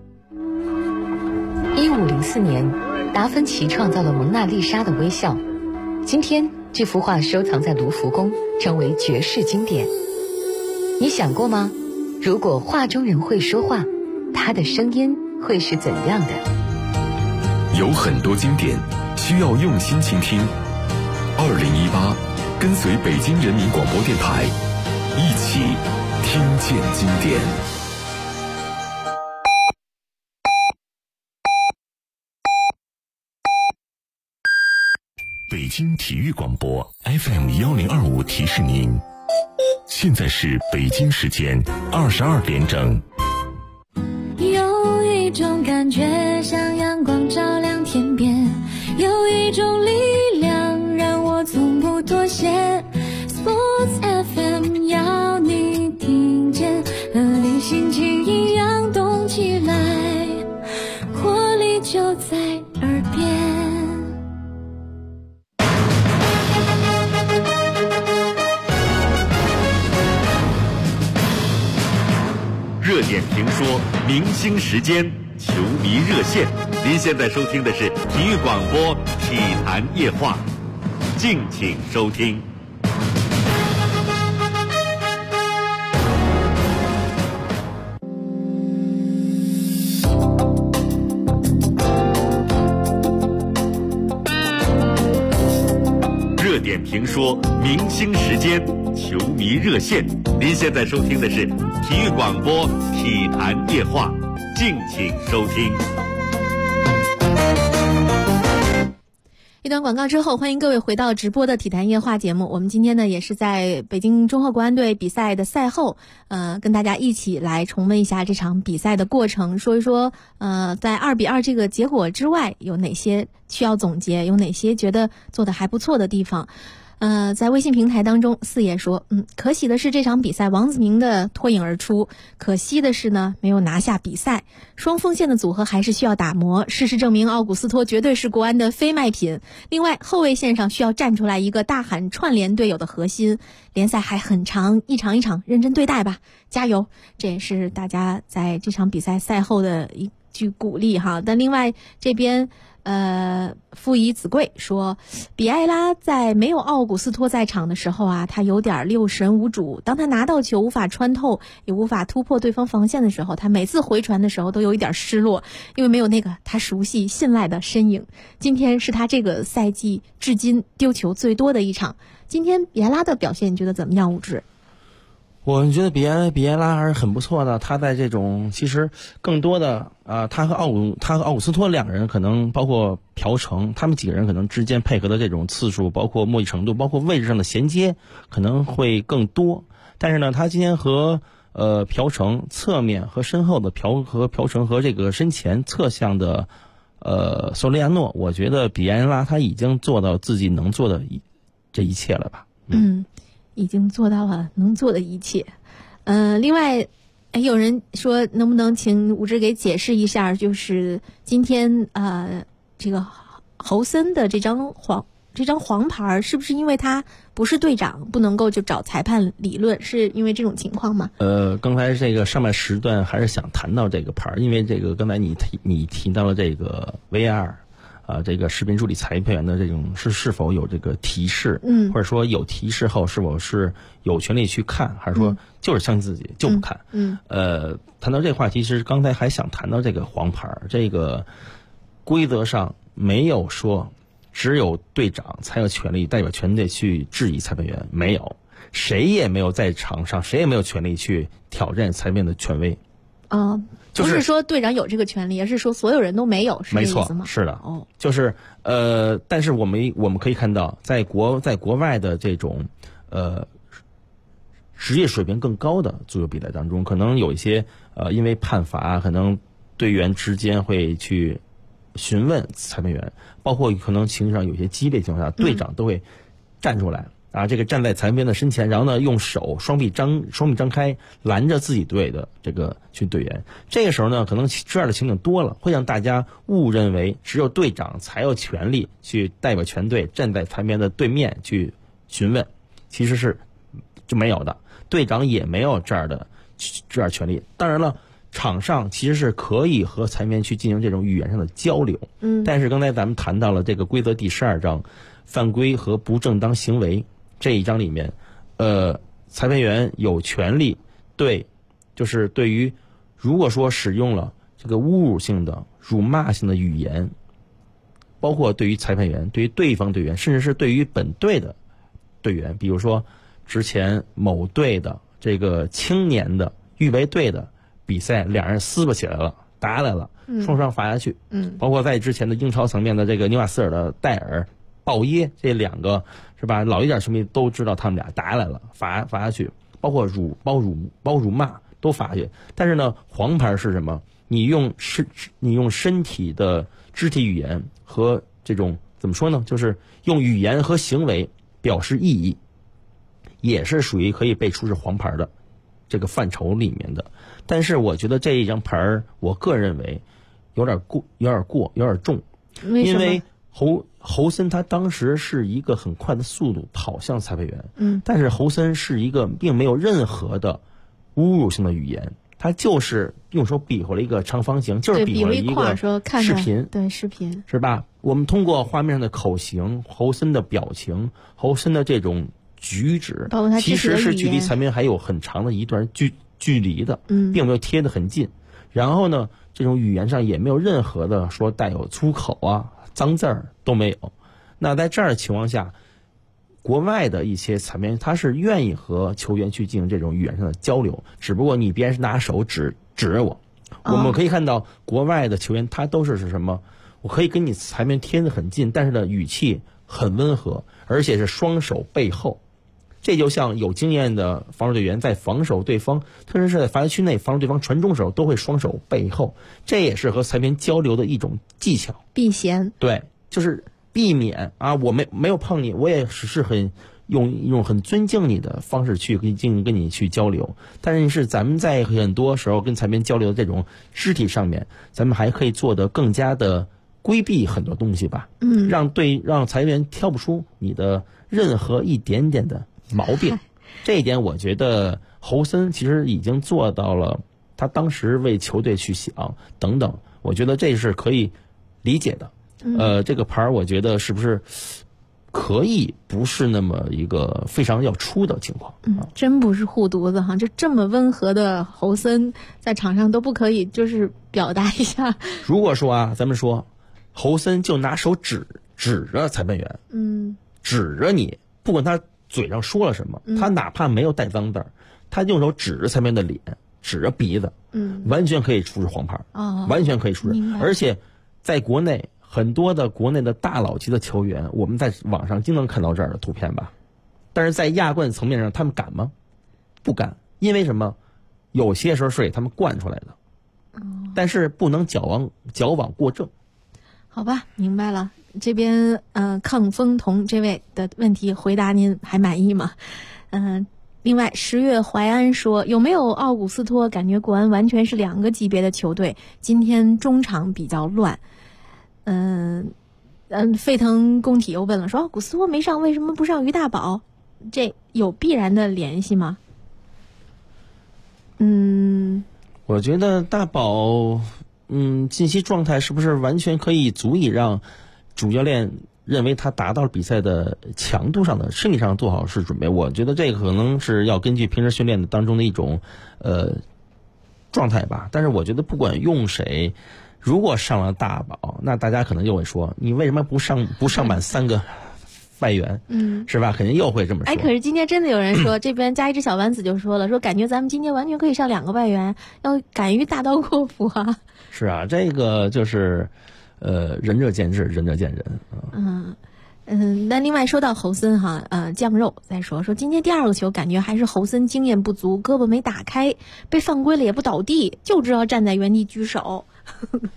[SPEAKER 6] 1504年，达芬奇创造了蒙娜丽莎的微笑。今天，这幅画收藏在卢浮宫，成为绝世经典。你想过吗？如果画中人会说话，他的声音会是怎样的？
[SPEAKER 7] 有很多经典需要用心倾听。2018，跟随北京人民广播电台，一起听见经典。北京体育广播 FM1025提示您，现在是北京时间22点整。
[SPEAKER 8] 有一种感觉像阳光照亮天边，有一种力量让我从不妥协。 Sports FM 要你听见，和你心情一样动起来，活力就在耳边。
[SPEAKER 2] 热点评说，明星时间，球迷热线。您现在收听的是体育广播体坛夜话，敬请收听。热点评说，明星时间，球迷热线。您现在收听的是体育广播体坛夜话，敬请收听。
[SPEAKER 1] 一段广告之后，欢迎各位回到直播的体坛夜话节目。我们今天呢也是在北京中赫国安队比赛的赛后，跟大家一起来重温一下这场比赛的过程，说一说在2-2这个结果之外有哪些需要总结，有哪些觉得做得还不错的地方。在微信平台当中，四爷说，可喜的是这场比赛王子铭的脱颖而出，可惜的是呢没有拿下比赛。双锋线的组合还是需要打磨，事实证明奥古斯托绝对是国安的非卖品。另外后卫线上需要站出来一个大喊串联队友的核心。联赛还很长，一场一场认真对待吧，加油！这也是大家在这场比赛赛后的一句鼓励哈。但另外这边傅怡子贵说，比埃拉在没有奥古斯托在场的时候啊，他有点六神无主。当他拿到球无法穿透，也无法突破对方防线的时候，他每次回传的时候都有一点失落，因为没有那个他熟悉信赖的身影。今天是他这个赛季至今丢球最多的一场。今天比埃拉的表现你觉得怎么样，武志？
[SPEAKER 3] 我觉得比埃拉还是很不错的。他在这种其实更多的他和奥古斯托两个人，可能包括朴成，他们几个人可能之间配合的这种次数，包括默契程度，包括位置上的衔接可能会更多。但是呢，他今天和朴成侧面和身后的朴成和这个身前侧向的索雷亚诺，我觉得比埃拉他已经做到自己能做的这一切了吧。
[SPEAKER 1] 已经做到了能做的一切。另外有人说能不能请武志给解释一下，就是今天这个侯森的这张黄牌是不是因为他不是队长不能够就找裁判理论，是因为这种情况吗？
[SPEAKER 3] 刚才这个上半时段还是想谈到这个牌，因为这个刚才你提到了这个 VAR这个视频助理裁判员的这种是否有这个提示，或者说有提示后是否是有权利去看，还是说就是相信自己就不看？谈到这个话题，其实刚才还想谈到这个黄牌，这个规则上没有说只有队长才有权利代表全队去质疑裁判员，没有，谁也没有在场上，谁也没有权利去挑战裁判员的权威。不
[SPEAKER 1] 是说队长有这个权利，而是说所有人都没有，是这意思吗？
[SPEAKER 3] 没错，是的。就是但是我们可以看到，在国外的这种职业水平更高的足球比赛当中，可能有一些因为判罚，可能队员之间会去询问裁判员，包括可能情绪上有些激烈情况下，队长都会站出来啊，这个站在裁判员的身前，然后呢用手双臂张开拦着自己队的这个群队员。这个时候呢，可能这样的情景多了，会让大家误认为只有队长才有权利去代表全队站在裁判员的对面去询问，其实是就没有的，队长也没有这样权利。当然了，场上其实是可以和裁判员去进行这种语言上的交流，但是刚才咱们谈到了这个规则第12章犯规和不正当行为这一章里面，裁判员有权利就是对于如果说使用了这个侮辱性的、辱骂性的语言，包括对于裁判员、对于对方队员，甚至是对于本队的队员，比如说之前某队的这个青年的预备队的比赛，两人撕巴起来了，打起来了，双方罚下去。包括在之前的英超层面的这个纽卡斯尔的戴尔、鲍耶这两个是吧？老一点球迷都知道他们俩打起来了，罚下去，包括辱骂都罚下去。但是呢，黄牌是什么？你用身体的肢体语言和这种怎么说呢？就是用语言和行为表示异议，也是属于可以被出示黄牌的这个范畴里面的。但是我觉得这一张牌，我个人认为有点重，因为侯森他当时是一个很快的速度跑向裁判员，但是侯森是一个并没有任何的侮辱性的语言，他就是用手比划了一个长方形，就是比划了一个视频，
[SPEAKER 1] 对，视频
[SPEAKER 3] 是吧？我们通过画面上的口型、侯森的表情、侯森的这种举止，其实是距离裁判员还有很长的一段距离的，并没有贴得很近。然后呢，这种语言上也没有任何的说带有粗口啊、脏字儿都没有。那在这样的情况下，国外的一些裁判员他是愿意和球员去进行这种语言上的交流，只不过你别是拿手指着我。我们可以看到国外的球员他都是什么？我可以跟你裁判员贴得很近，但是呢语气很温和，而且是双手背后。这就像有经验的防守队员在防守对方，特别是在罚球区内防守对方传中的时候，都会双手背后，这也是和裁判员交流的一种技巧，
[SPEAKER 1] 避嫌。
[SPEAKER 3] 对，就是避免啊，我没有碰你，我也是用一种很尊敬你的方式去跟你去交流。但是咱们在很多时候跟裁判员交流的这种肢体上面，咱们还可以做得更加的规避很多东西吧，让裁判员挑不出你的任何一点点的毛病。这一点我觉得侯森其实已经做到了，他当时为球队去想等等，我觉得这是可以理解的。这个牌我觉得是不是可以不是那么一个非常要出的情况。
[SPEAKER 1] 真不是护犊子哈，就这么温和的侯森在场上都不可以就是表达一下。
[SPEAKER 3] 如果说啊，咱们说侯森就拿手指着裁判员，指着你，不管他嘴上说了什么，他哪怕没有带脏字儿，他用手指着裁判员的脸，指着鼻子，完全可以出示黄牌，完全可以出示。而且在国内很多的国内的大佬级的球员，我们在网上经常看到这样的图片吧，但是在亚冠层面上，他们敢吗？不敢，因为什么？有些时候是给他们惯出来的，但是不能矫枉过正。
[SPEAKER 1] 好吧，明白了。这边抗风童这位的问题回答您还满意吗？另外10月淮安说，有没有奥古斯托？感觉国安完全是2个级别的球队，今天中场比较乱。沸腾工体又问了，说奥古斯托没上，为什么不上于大宝？这有必然的联系吗？
[SPEAKER 3] 我觉得大宝近期状态是不是完全可以足以让主教练认为他达到了比赛的强度上的身体上做好是准备？我觉得这个可能是要根据平时训练的当中的一种状态吧。但是我觉得不管用谁，如果上了大宝，那大家可能又会说，你为什么不上满3个外援？是吧？肯定又会这么说。
[SPEAKER 1] 可是今天真的有人说，这边加一只小丸子就说了，说感觉咱们今天完全可以上2个外援，要敢于大刀阔斧啊。
[SPEAKER 3] 是啊，这个就是仁者见智，仁者见仁。
[SPEAKER 1] 那另外说到侯森哈，酱肉再说今天第2个球感觉还是侯森经验不足，胳膊没打开，被犯规了也不倒地，就知道站在原地举手。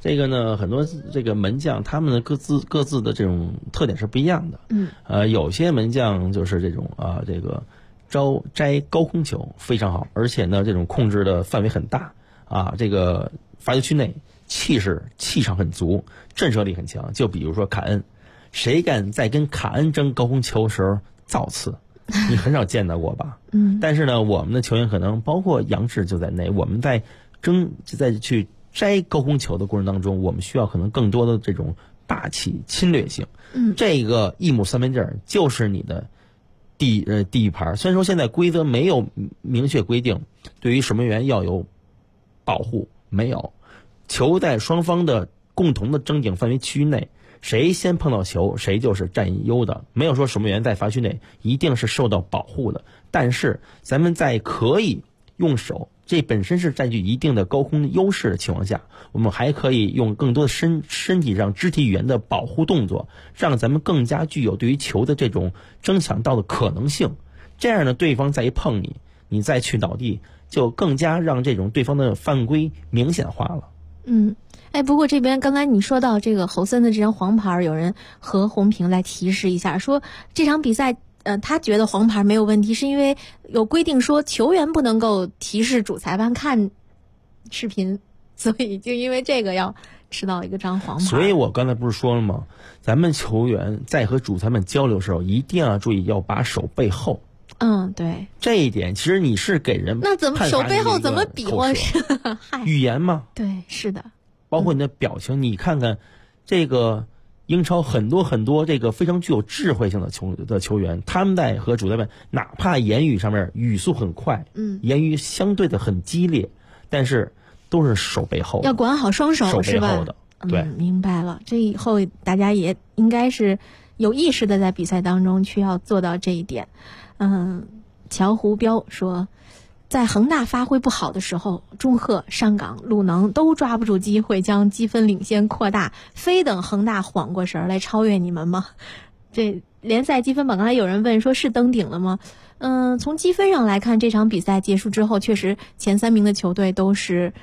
[SPEAKER 3] 这个呢，很多这个门将他们的各自的这种特点是不一样的。有些门将就是这种这个摘高空球非常好，而且呢这种控制的范围很大这个罚球区内气场很足，震慑力很强。就比如说卡恩，谁敢在跟卡恩争高空球的时候造次？你很少见到过吧？但是呢，我们的球员可能包括杨志就在内，我们在去摘高空球的过程当中，我们需要可能更多的这种霸气侵略性。这个一亩三分地就是你的地域牌。虽然说现在规则没有明确规定对于守门员要有保护，没有，球在双方的共同的争顶范围区域内，谁先碰到球谁就是占优的，没有说守门员在罚区内一定是受到保护的。但是咱们在可以用手，这本身是占据一定的高空优势的情况下，我们还可以用更多的身体上肢体语言的保护动作，让咱们更加具有对于球的这种争抢到的可能性。这样呢，对方再一碰你再去倒地，就更加让这种对方的犯规明显化了。
[SPEAKER 1] 不过这边刚才你说到这个侯森的这张黄牌，有人和红屏来提示一下，说这场比赛他觉得黄牌没有问题，是因为有规定说球员不能够提示主裁判看视频，所以就因为这个要吃到一个张黄牌。
[SPEAKER 3] 所以我刚才不是说了吗？咱们球员在和主裁判交流的时候，一定要注意要把手背后。
[SPEAKER 1] 对，
[SPEAKER 3] 这一点其实你是给人
[SPEAKER 1] 那怎么手背后怎么比划是
[SPEAKER 3] 语言嘛？
[SPEAKER 1] 对，是的。
[SPEAKER 3] 包括你的表情，你看看这个英超很多这个非常具有智慧性的球员，他们在和主裁判哪怕言语上面语速很快，言语相对的很激烈，但是都是手背后的，
[SPEAKER 1] 要管好双手
[SPEAKER 3] 是吧？手背后的，对，
[SPEAKER 1] 明白了。这以后大家也应该是有意识的在比赛当中需要做到这一点。乔胡彪说，在恒大发挥不好的时候，祝贺、上港、鲁能都抓不住机会将积分领先扩大，非等恒大缓过神来超越你们吗？这联赛积分榜刚才有人问说是登顶了吗？从积分上来看，这场比赛结束之后，确实前3名的球队都是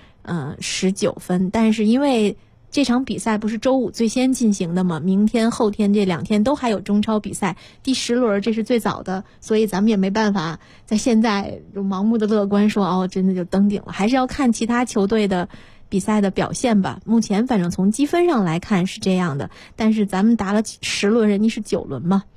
[SPEAKER 1] 19分，但是因为这场比赛不是周五最先进行的吗？明天后天这2天都还有中超比赛，第10轮这是最早的，所以咱们也没办法在现在就盲目的乐观说真的就登顶了，还是要看其他球队的比赛的表现吧。目前反正从积分上来看是这样的，但是咱们打了10轮，人家是9轮嘛。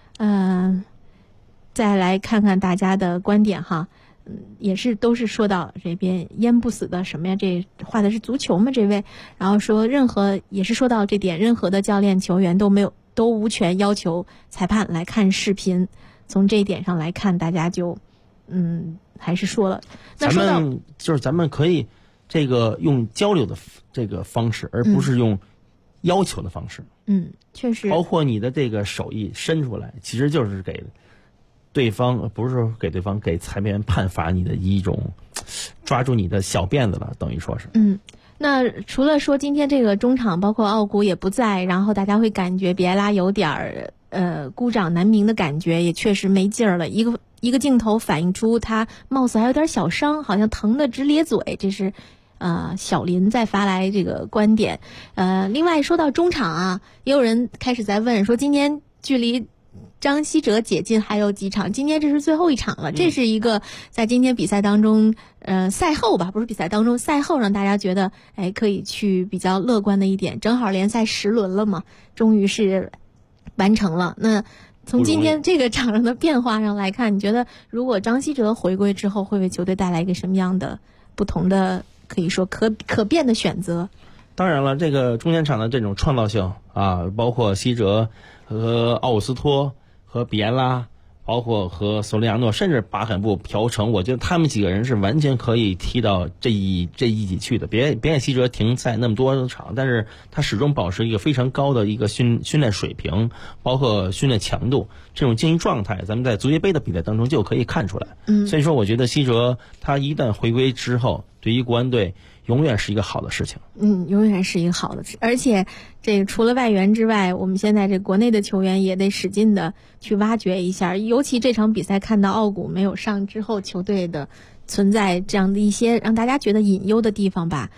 [SPEAKER 1] 再来看看大家的观点哈。也是都是说到这边淹不死的什么呀？这画的是足球吗？这位，然后说也是说到这点，任何的教练球员都无权要求裁判来看视频。从这一点上来看，大家就还是说了。那说到
[SPEAKER 3] 咱们可以这个用交流的这个方式，而不是用要求的方式。
[SPEAKER 1] 确实，
[SPEAKER 3] 包括你的这个手艺伸出来，其实就是给对方，不是说给对方，给裁判员判罚你的一种抓住你的小辫子了，等于说是。
[SPEAKER 1] 那除了说今天这个中场包括奥古也不在，然后大家会感觉比埃拉有点孤掌难鸣的感觉，也确实没劲儿了。一个镜头反映出他貌似还有点小伤，好像疼得直咧嘴，这是小林在发来这个观点。另外说到中场啊，也有人开始在问说，今天距离张稀哲解禁还有几场？今天这是最后一场了，这是一个在今天比赛当中，赛后吧，不是比赛当中，赛后让大家觉得，可以去比较乐观的一点。正好联赛10轮了嘛，终于是完成了。那从今天这个场上的变化上来看，你觉得如果张稀哲回归之后，会为球队带来一个什么样的不同的，可以说可变的选择？
[SPEAKER 3] 当然了，这个中间场的这种创造性啊，包括希哲和奥古斯托和比埃拉，包括和索利亚诺，甚至巴坎布、朴成，我觉得他们几个人是完全可以踢到这一级去的。别看希哲停赛那么多场，但是他始终保持一个非常高的一个训练水平，包括训练强度，这种竞技状态，咱们在足协杯的比赛当中就可以看出来。所以说我觉得希哲他一旦回归之后，对于国安队永远是一个好的事情。
[SPEAKER 1] 永远是一个好的事，而且这个除了外援之外，我们现在这国内的球员也得使劲的去挖掘一下。尤其这场比赛看到奥古没有上之后，球队的存在这样的一些让大家觉得隐忧的地方吧。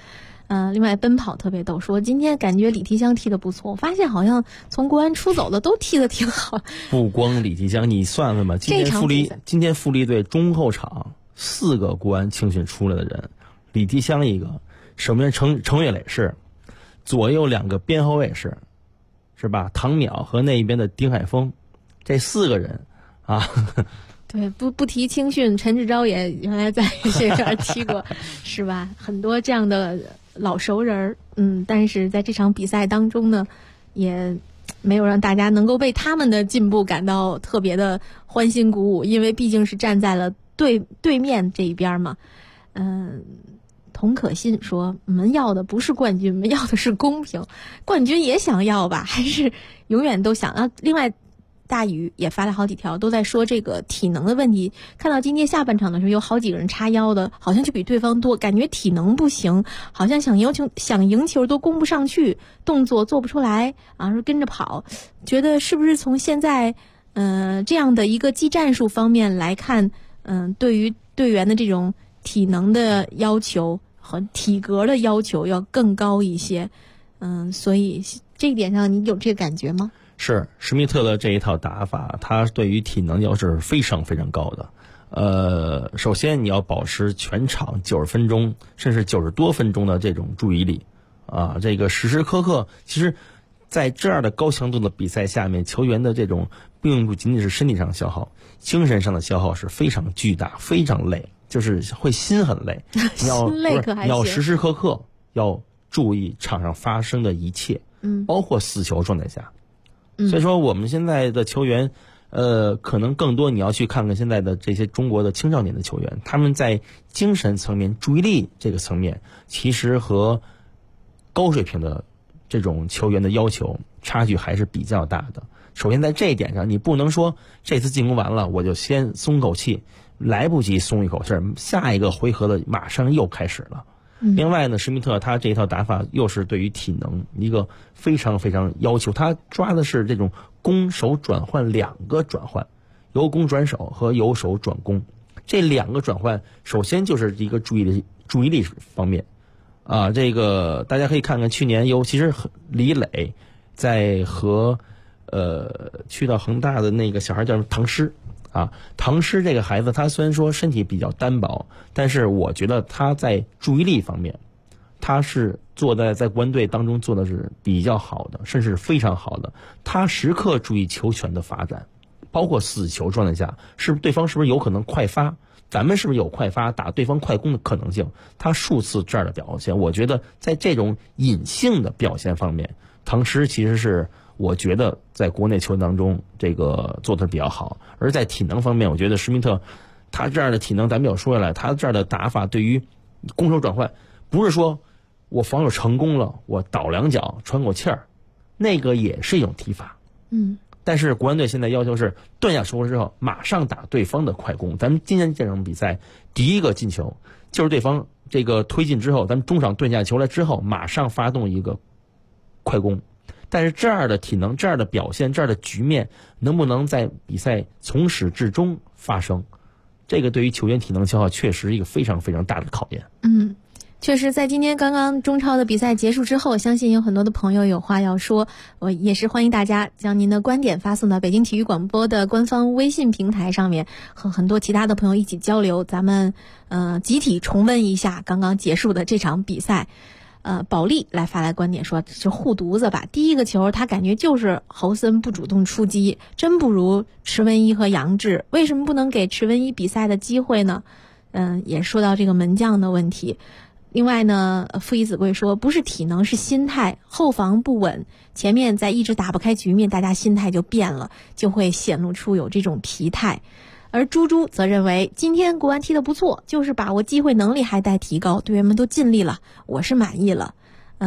[SPEAKER 1] 另外奔跑特别逗，说今天感觉李提香踢得不错，我发现好像从国安出走的都踢得挺好。
[SPEAKER 3] 不光李提香，你算算吧，今天富力队中后场4个国安青训出来的人，李提香一个，守门员程岳磊是，左右2个边后卫是吧？唐淼和那一边的丁海峰，这4个人啊。
[SPEAKER 1] 对，不提青训，陈志钊也原来在这边踢过，是吧？很多这样的老熟人但是在这场比赛当中呢，也没有让大家能够被他们的进步感到特别的欢欣鼓舞，因为毕竟是站在了对面这一边嘛。童可信说，我们要的不是冠军，我们要的是公平，冠军也想要吧，还是永远都想要。另外大宇也发了好几条，都在说这个体能的问题。看到今天下半场的时候，有好几个人插腰的，好像就比对方多，感觉体能不行，好像想赢球都攻不上去，动作做不出来啊，说跟着跑。觉得是不是从现在这样的一个技战术方面来看，对于队员的这种体能的要求和体格的要求要更高一些？所以这一点上你有这个感觉吗？
[SPEAKER 3] 是施密特的这一套打法，他对于体能要求是非常非常高的。首先你要保持全场90分钟甚至90多分钟的这种注意力啊，这个时时刻刻，其实在这样的高强度的比赛下面，球员的这种并不仅仅是身体上消耗，精神上的消耗是非常巨大，非常累，就是会心很累。
[SPEAKER 1] 心累可还行，
[SPEAKER 3] 你要时时刻刻要注意场上发生的一切，包括死球状态下。所以说我们现在的球员可能更多你要去看看现在的这些中国的青少年的球员，他们在精神层面、注意力这个层面，其实和高水平的这种球员的要求差距还是比较大的。首先在这一点上，你不能说这次进攻完了我就先松口气，来不及松一口气，下一个回合的马上又开始了。另外呢，施密特他这一套打法又是对于体能一个非常非常要求，他抓的是这种攻守转换2个转换，由攻转守和由守转攻，这2个转换首先就是一个注意力方面啊。这个大家可以看看去年其实李磊在和去到恒大的那个小孩叫唐诗啊，唐诗这个孩子他虽然说身体比较单薄，但是我觉得他在注意力方面，他是在国安队当中做的是比较好的，甚至非常好的。他时刻注意球权的发展，包括死球状态下，对方是不是有可能快发，咱们是不是有快发打对方快攻的可能性，他数次这样的表现，我觉得在这种隐性的表现方面，唐诗其实是我觉得在国内球员当中这个做得比较好。而在体能方面，我觉得施密特他这样的体能，咱们有说下来，他这样的打法对于攻守转换，不是说我防守成功了我倒2脚喘口气儿，那个也是一种踢法。但是国安队现在要求是断下球之后马上打对方的快攻。咱们今天这场比赛第一个进球就是对方这个推进之后，咱们中场断下球来之后马上发动一个快攻。但是这样的体能、这样的表现、这样的局面，能不能在比赛从始至终发生？这个对于球员体能消耗确实一个非常非常大的考验。
[SPEAKER 1] 确实，在今天刚刚中超的比赛结束之后，相信有很多的朋友有话要说，我也是欢迎大家将您的观点发送到北京体育广播的官方微信平台上面，和很多其他的朋友一起交流，咱们集体重温一下刚刚结束的这场比赛。保利来发来观点说，就护犊子吧，第一个球他感觉就是侯森不主动出击，真不如池文一和杨志，为什么不能给池文一比赛的机会呢？也说到这个门将的问题。另外呢，傅一子贵说，不是体能是心态，后防不稳，前面在一直打不开局面，大家心态就变了，就会显露出有这种疲态。而猪猪则认为，今天国安踢得不错，就是把握机会能力还待提高，队员们都尽力了，我是满意了。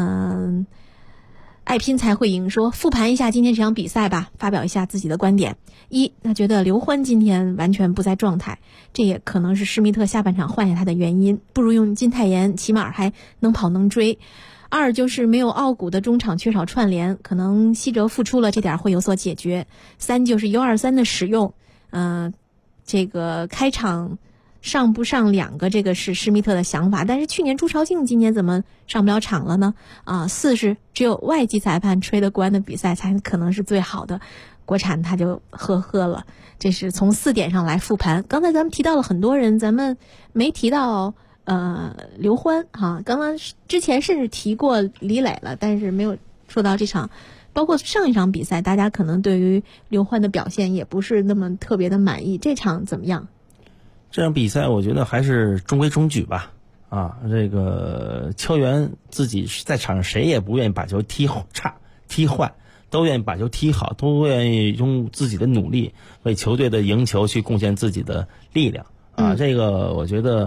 [SPEAKER 1] 爱拼才会赢说，复盘一下今天这场比赛吧，发表一下自己的观点。他觉得刘欢今天完全不在状态，这也可能是施密特下半场换下他的原因，不如用金泰妍，起码还能跑能追。2就是没有奥古的中场缺少串联，可能西哲复出了，这点会有所解决。3就是123的使用，这个开场上不上2个，这个是施密特的想法。但是去年朱朝静今年怎么上不了场了呢？4是只有外籍裁判吹得过的比赛才可能是最好的，国产他就呵了。这是从4点上来复盘。刚才咱们提到了很多人，咱们没提到刘欢哈，刚刚之前甚至提过李磊了，但是没有说到这场，包括上一场比赛，大家可能对于刘欢的表现也不是那么特别的满意。这场怎么样？
[SPEAKER 3] 这场比赛我觉得还是中规中矩吧。这个球员自己在场上谁也不愿意把球踢差踢坏，都愿意把球踢好，都愿意用自己的努力为球队的赢球去贡献自己的力量这个我觉得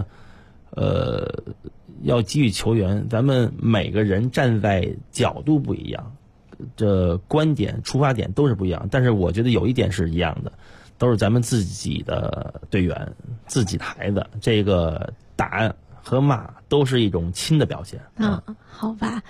[SPEAKER 3] 要给予球员，咱们每个人站在角度不一样，这观点出发点都是不一样，但是我觉得有一点是一样的，都是咱们自己的队员，自己的孩子，这个打和骂都是一种亲的表现
[SPEAKER 1] 好吧。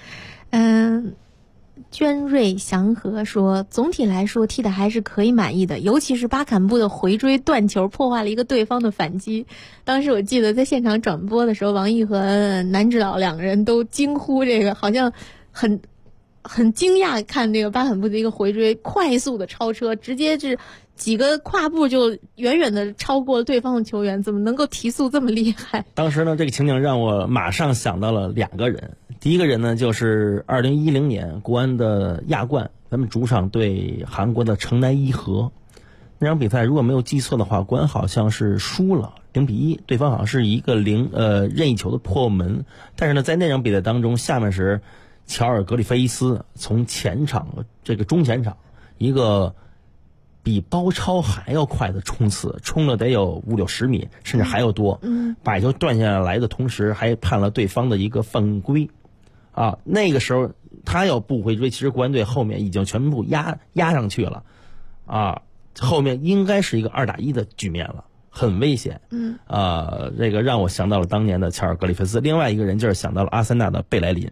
[SPEAKER 1] 娟瑞祥和说，总体来说踢的还是可以满意的，尤其是巴坎布的回追断球破坏了一个对方的反击。当时我记得在现场转播的时候，王毅和南指导2个人都惊呼，这个好像很惊讶，看这个巴坎布的一个回追快速的超车，直接是几个跨步就远远的超过了对方的球员，怎么能够提速这么厉害？
[SPEAKER 3] 当时呢，这个情景让我马上想到了2个人。第一个人呢，就是2010年国安的亚冠，咱们主场对韩国的城南一和那场比赛，如果没有记错的话，国安好像是输了0-1，对方好像是一个任意球的破门。但是呢，在那场比赛当中，下半时乔尔格里菲斯从前场这个中前场一个比包超还要快的冲刺，冲了得有50-60米，甚至还要多。把球断下来的同时，还判了对方的一个犯规。那个时候他要不回追，其实国安队后面已经全部压上去了。后面应该是一个2打1的局面了，很危险。这个让我想到了当年的乔尔格里菲斯，另外一个人就是想到了阿森纳的贝莱林。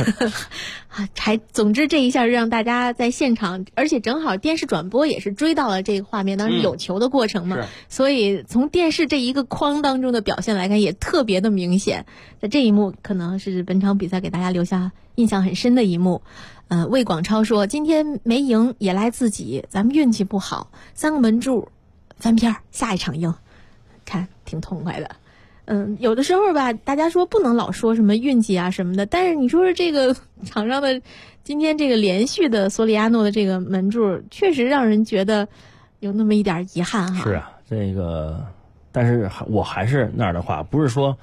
[SPEAKER 1] 总之这一下让大家在现场，而且正好电视转播也是追到了这个画面当中有球的过程嘛，所以从电视这一个框当中的表现来看也特别的明显。在这一幕可能是本场比赛给大家留下印象很深的一幕。魏广超说，今天没赢也赖自己，咱们运气不好，3个门柱翻篇，下一场赢，看挺痛快的。有的时候吧，大家说不能老说什么运气啊什么的，但是你说是这个场上的今天这个连续的索里亚诺的这个门柱，确实让人觉得有那么一点遗憾哈。
[SPEAKER 3] 是啊，这个，但是我还是那儿的话，不是说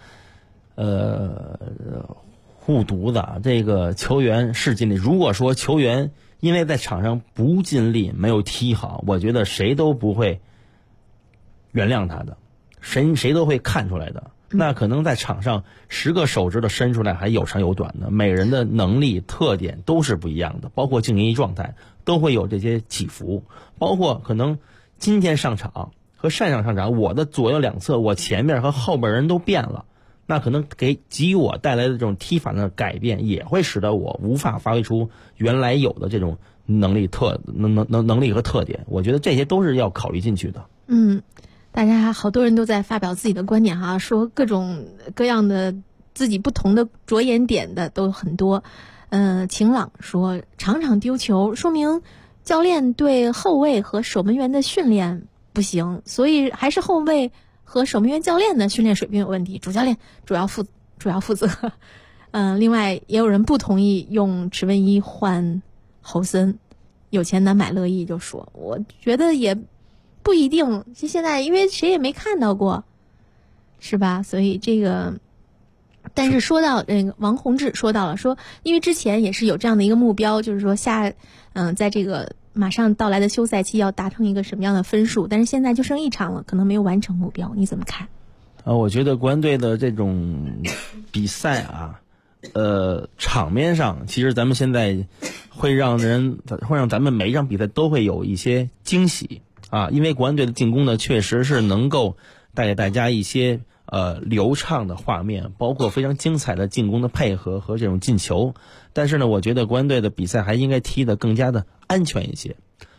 [SPEAKER 3] 护犊子，这个球员是尽力。如果说球员因为在场上不尽力，没有踢好，我觉得谁都不会原谅他的，谁都会看出来的。那可能在场上10个手指头伸出来还有长有短的，每个人的能力特点都是不一样的，包括竞技状态都会有这些起伏，包括可能今天上场和上场，我的左右两侧，我前面和后边人都变了，那可能给予我带来的这种踢法的改变，也会使得我无法发挥出原来有的这种能力和特点。我觉得这些都是要考虑进去的。
[SPEAKER 1] 大家好多人都在发表自己的观点哈，说各种各样的自己不同的着眼点的都很多。晴朗说，场场丢球，说明教练对后卫和守门员的训练不行，所以还是后卫和守门员教练的训练水平有问题，主教练主要负责。另外也有人不同意用池文一换侯森，有钱难买乐意就说，我觉得也不一定，现在因为谁也没看到过，是吧？所以这个，但是说到那个王洪志说到了，说因为之前也是有这样的一个目标，就是说在这个马上到来的休赛期要达成一个什么样的分数，但是现在就剩1场了，可能没有完成目标，你怎么看？
[SPEAKER 3] 我觉得国安队的这种比赛场面上，其实咱们现在会让咱们每一场比赛都会有一些惊喜。因为国安队的进攻呢，确实是能够带给大家一些流畅的画面，包括非常精彩的进攻的配合和这种进球。但是呢，我觉得国安队的比赛还应该踢得更加的安全一些。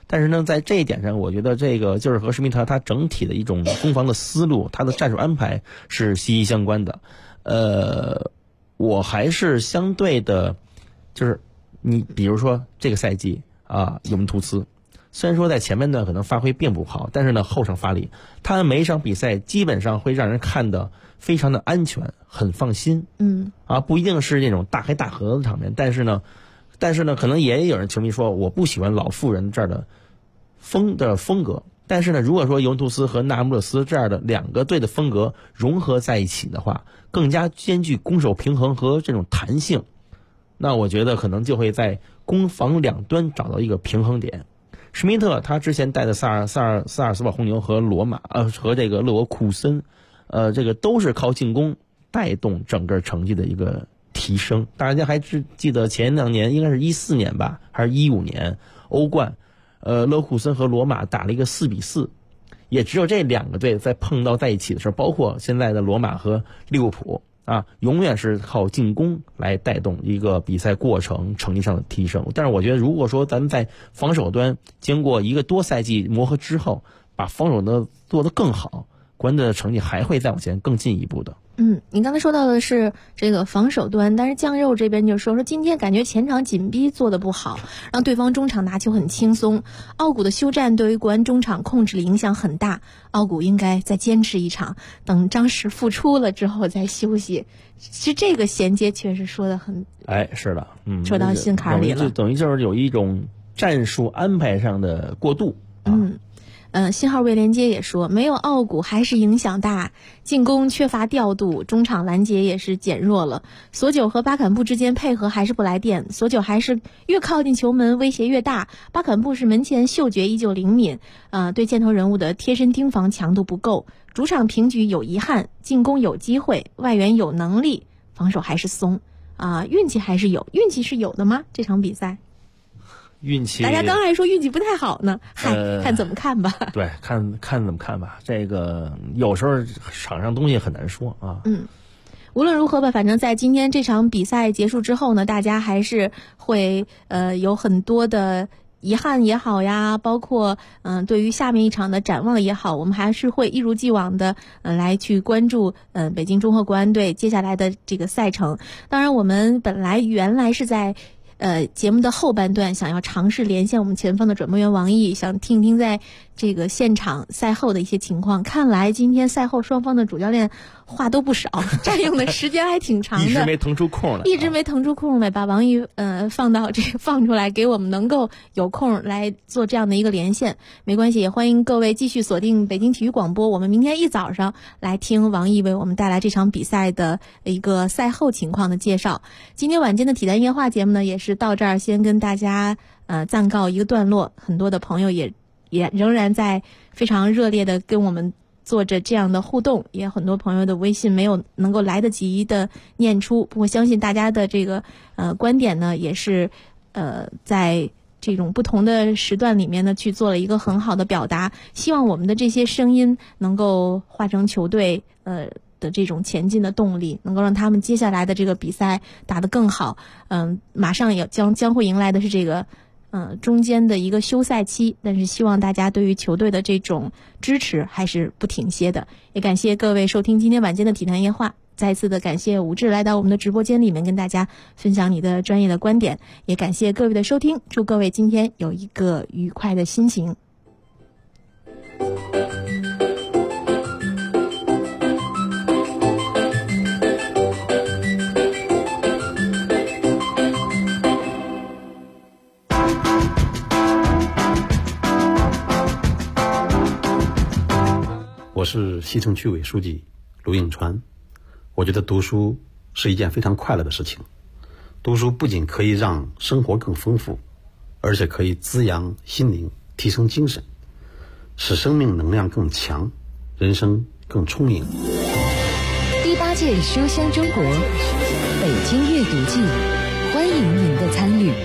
[SPEAKER 3] 但是呢，在这一点上，我觉得这个就是和施密特他整体的一种攻防的思路，他的战术安排是息息相关的。我还是相对的，就是你比如说这个赛季啊，尤文图斯虽然说在前面段可能发挥并不好，但是呢后场发力，他每一场比赛基本上会让人看得非常的安全，很放心。不一定是那种大开大合的场面，但是呢，可能也有人球迷说我不喜欢老妇人这儿的风格。但是呢，如果说尤文图斯和那不勒斯这样的两个队的风格融合在一起的话，更加兼具攻守平衡和这种弹性，那我觉得可能就会在攻防两端找到一个平衡点。施密特他之前带的萨尔斯堡红牛和罗马和这个勒沃库森，这个都是靠进攻带动整个成绩的一个提升。大家还记得前2年应该是14年吧，还是15年欧冠，勒沃库森和罗马打了一个4-4，也只有这两个队在碰到在一起的时候，包括现在的罗马和利物浦永远是靠进攻来带动一个比赛过程成绩上的提升。但是我觉得，如果说咱们在防守端经过一个多赛季磨合之后，把防守呢做得更好，国安的成绩还会再往前更进一步的。
[SPEAKER 1] 你刚才说到的是这个防守端，但是酱肉这边就说今天感觉前场紧逼做得不好，让对方中场拿球很轻松。奥古的休战对于国安中场控制的影响很大，奥古应该再坚持一场，等张弛复出了之后再休息。其实这个衔接确实说得很，
[SPEAKER 3] 是的，
[SPEAKER 1] 说到心坎里了，
[SPEAKER 3] 就等于就是有一种战术安排上的过渡。
[SPEAKER 1] 信号未连接也说，没有奥古还是影响大，进攻缺乏调度，中场拦截也是减弱了。索久和巴坎布之间配合还是不来电，索久还是越靠近球门威胁越大，巴坎布是门前嗅觉依旧灵敏，对箭头人物的贴身盯防强度不够。主场平局有遗憾，进攻有机会，外援有能力，防守还是松运气还是有，运气是有的吗？这场比赛
[SPEAKER 3] 运气，
[SPEAKER 1] 大家刚才说运气不太好呢，看怎么看吧。
[SPEAKER 3] 对，看怎么看吧。这个有时候场上东西很难说啊。
[SPEAKER 1] 无论如何吧，反正在今天这场比赛结束之后呢，大家还是会有很多的遗憾也好呀，包括对于下面一场的展望也好，我们还是会一如既往的来去关注北京中赫国安队接下来的这个赛程。当然，我们原来是在节目的后半段想要尝试连线我们前方的转播员王毅，想听听在这个现场赛后的一些情况。看来今天赛后双方的主教练话都不少，占用的时间还挺长的，
[SPEAKER 3] 一直没腾出空来，
[SPEAKER 1] 把王毅放出来，给我们能够有空来做这样的一个连线。没关系，也欢迎各位继续锁定北京体育广播，我们明天一早上来听王毅为我们带来这场比赛的一个赛后情况的介绍。今天晚间的体坛夜话节目呢，也是到这儿先跟大家暂告一个段落。很多的朋友也仍然在非常热烈的跟我们做着这样的互动，也很多朋友的微信没有能够来得及的念出，不过相信大家的这个观点呢，也是在这种不同的时段里面呢去做了一个很好的表达。希望我们的这些声音能够化成球队的这种前进的动力，能够让他们接下来的这个比赛打得更好。马上也将会迎来的是这个中间的一个休赛期，但是希望大家对于球队的这种支持还是不停歇的。也感谢各位收听今天晚间的体坛夜话，再一次的感谢武志来到我们的直播间里面跟大家分享你的专业的观点，也感谢各位的收听，祝各位今天有一个愉快的心情。
[SPEAKER 9] 我是西城区委书记卢应川。我觉得读书是一件非常快乐的事情，读书不仅可以让生活更丰富，而且可以滋养心灵，提升精神，使生命能量更强，人生更充盈。
[SPEAKER 6] 第8届书香中国北京阅读季，欢迎您的参与。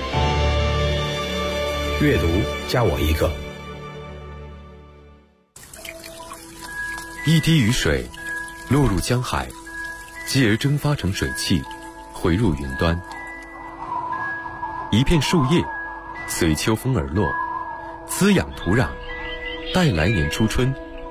[SPEAKER 9] 阅读加我一个。
[SPEAKER 7] 一滴雨水落入江海，继而蒸发成水汽，回入云端。一片树叶随秋风而落， 滋养土壤，带来年初春。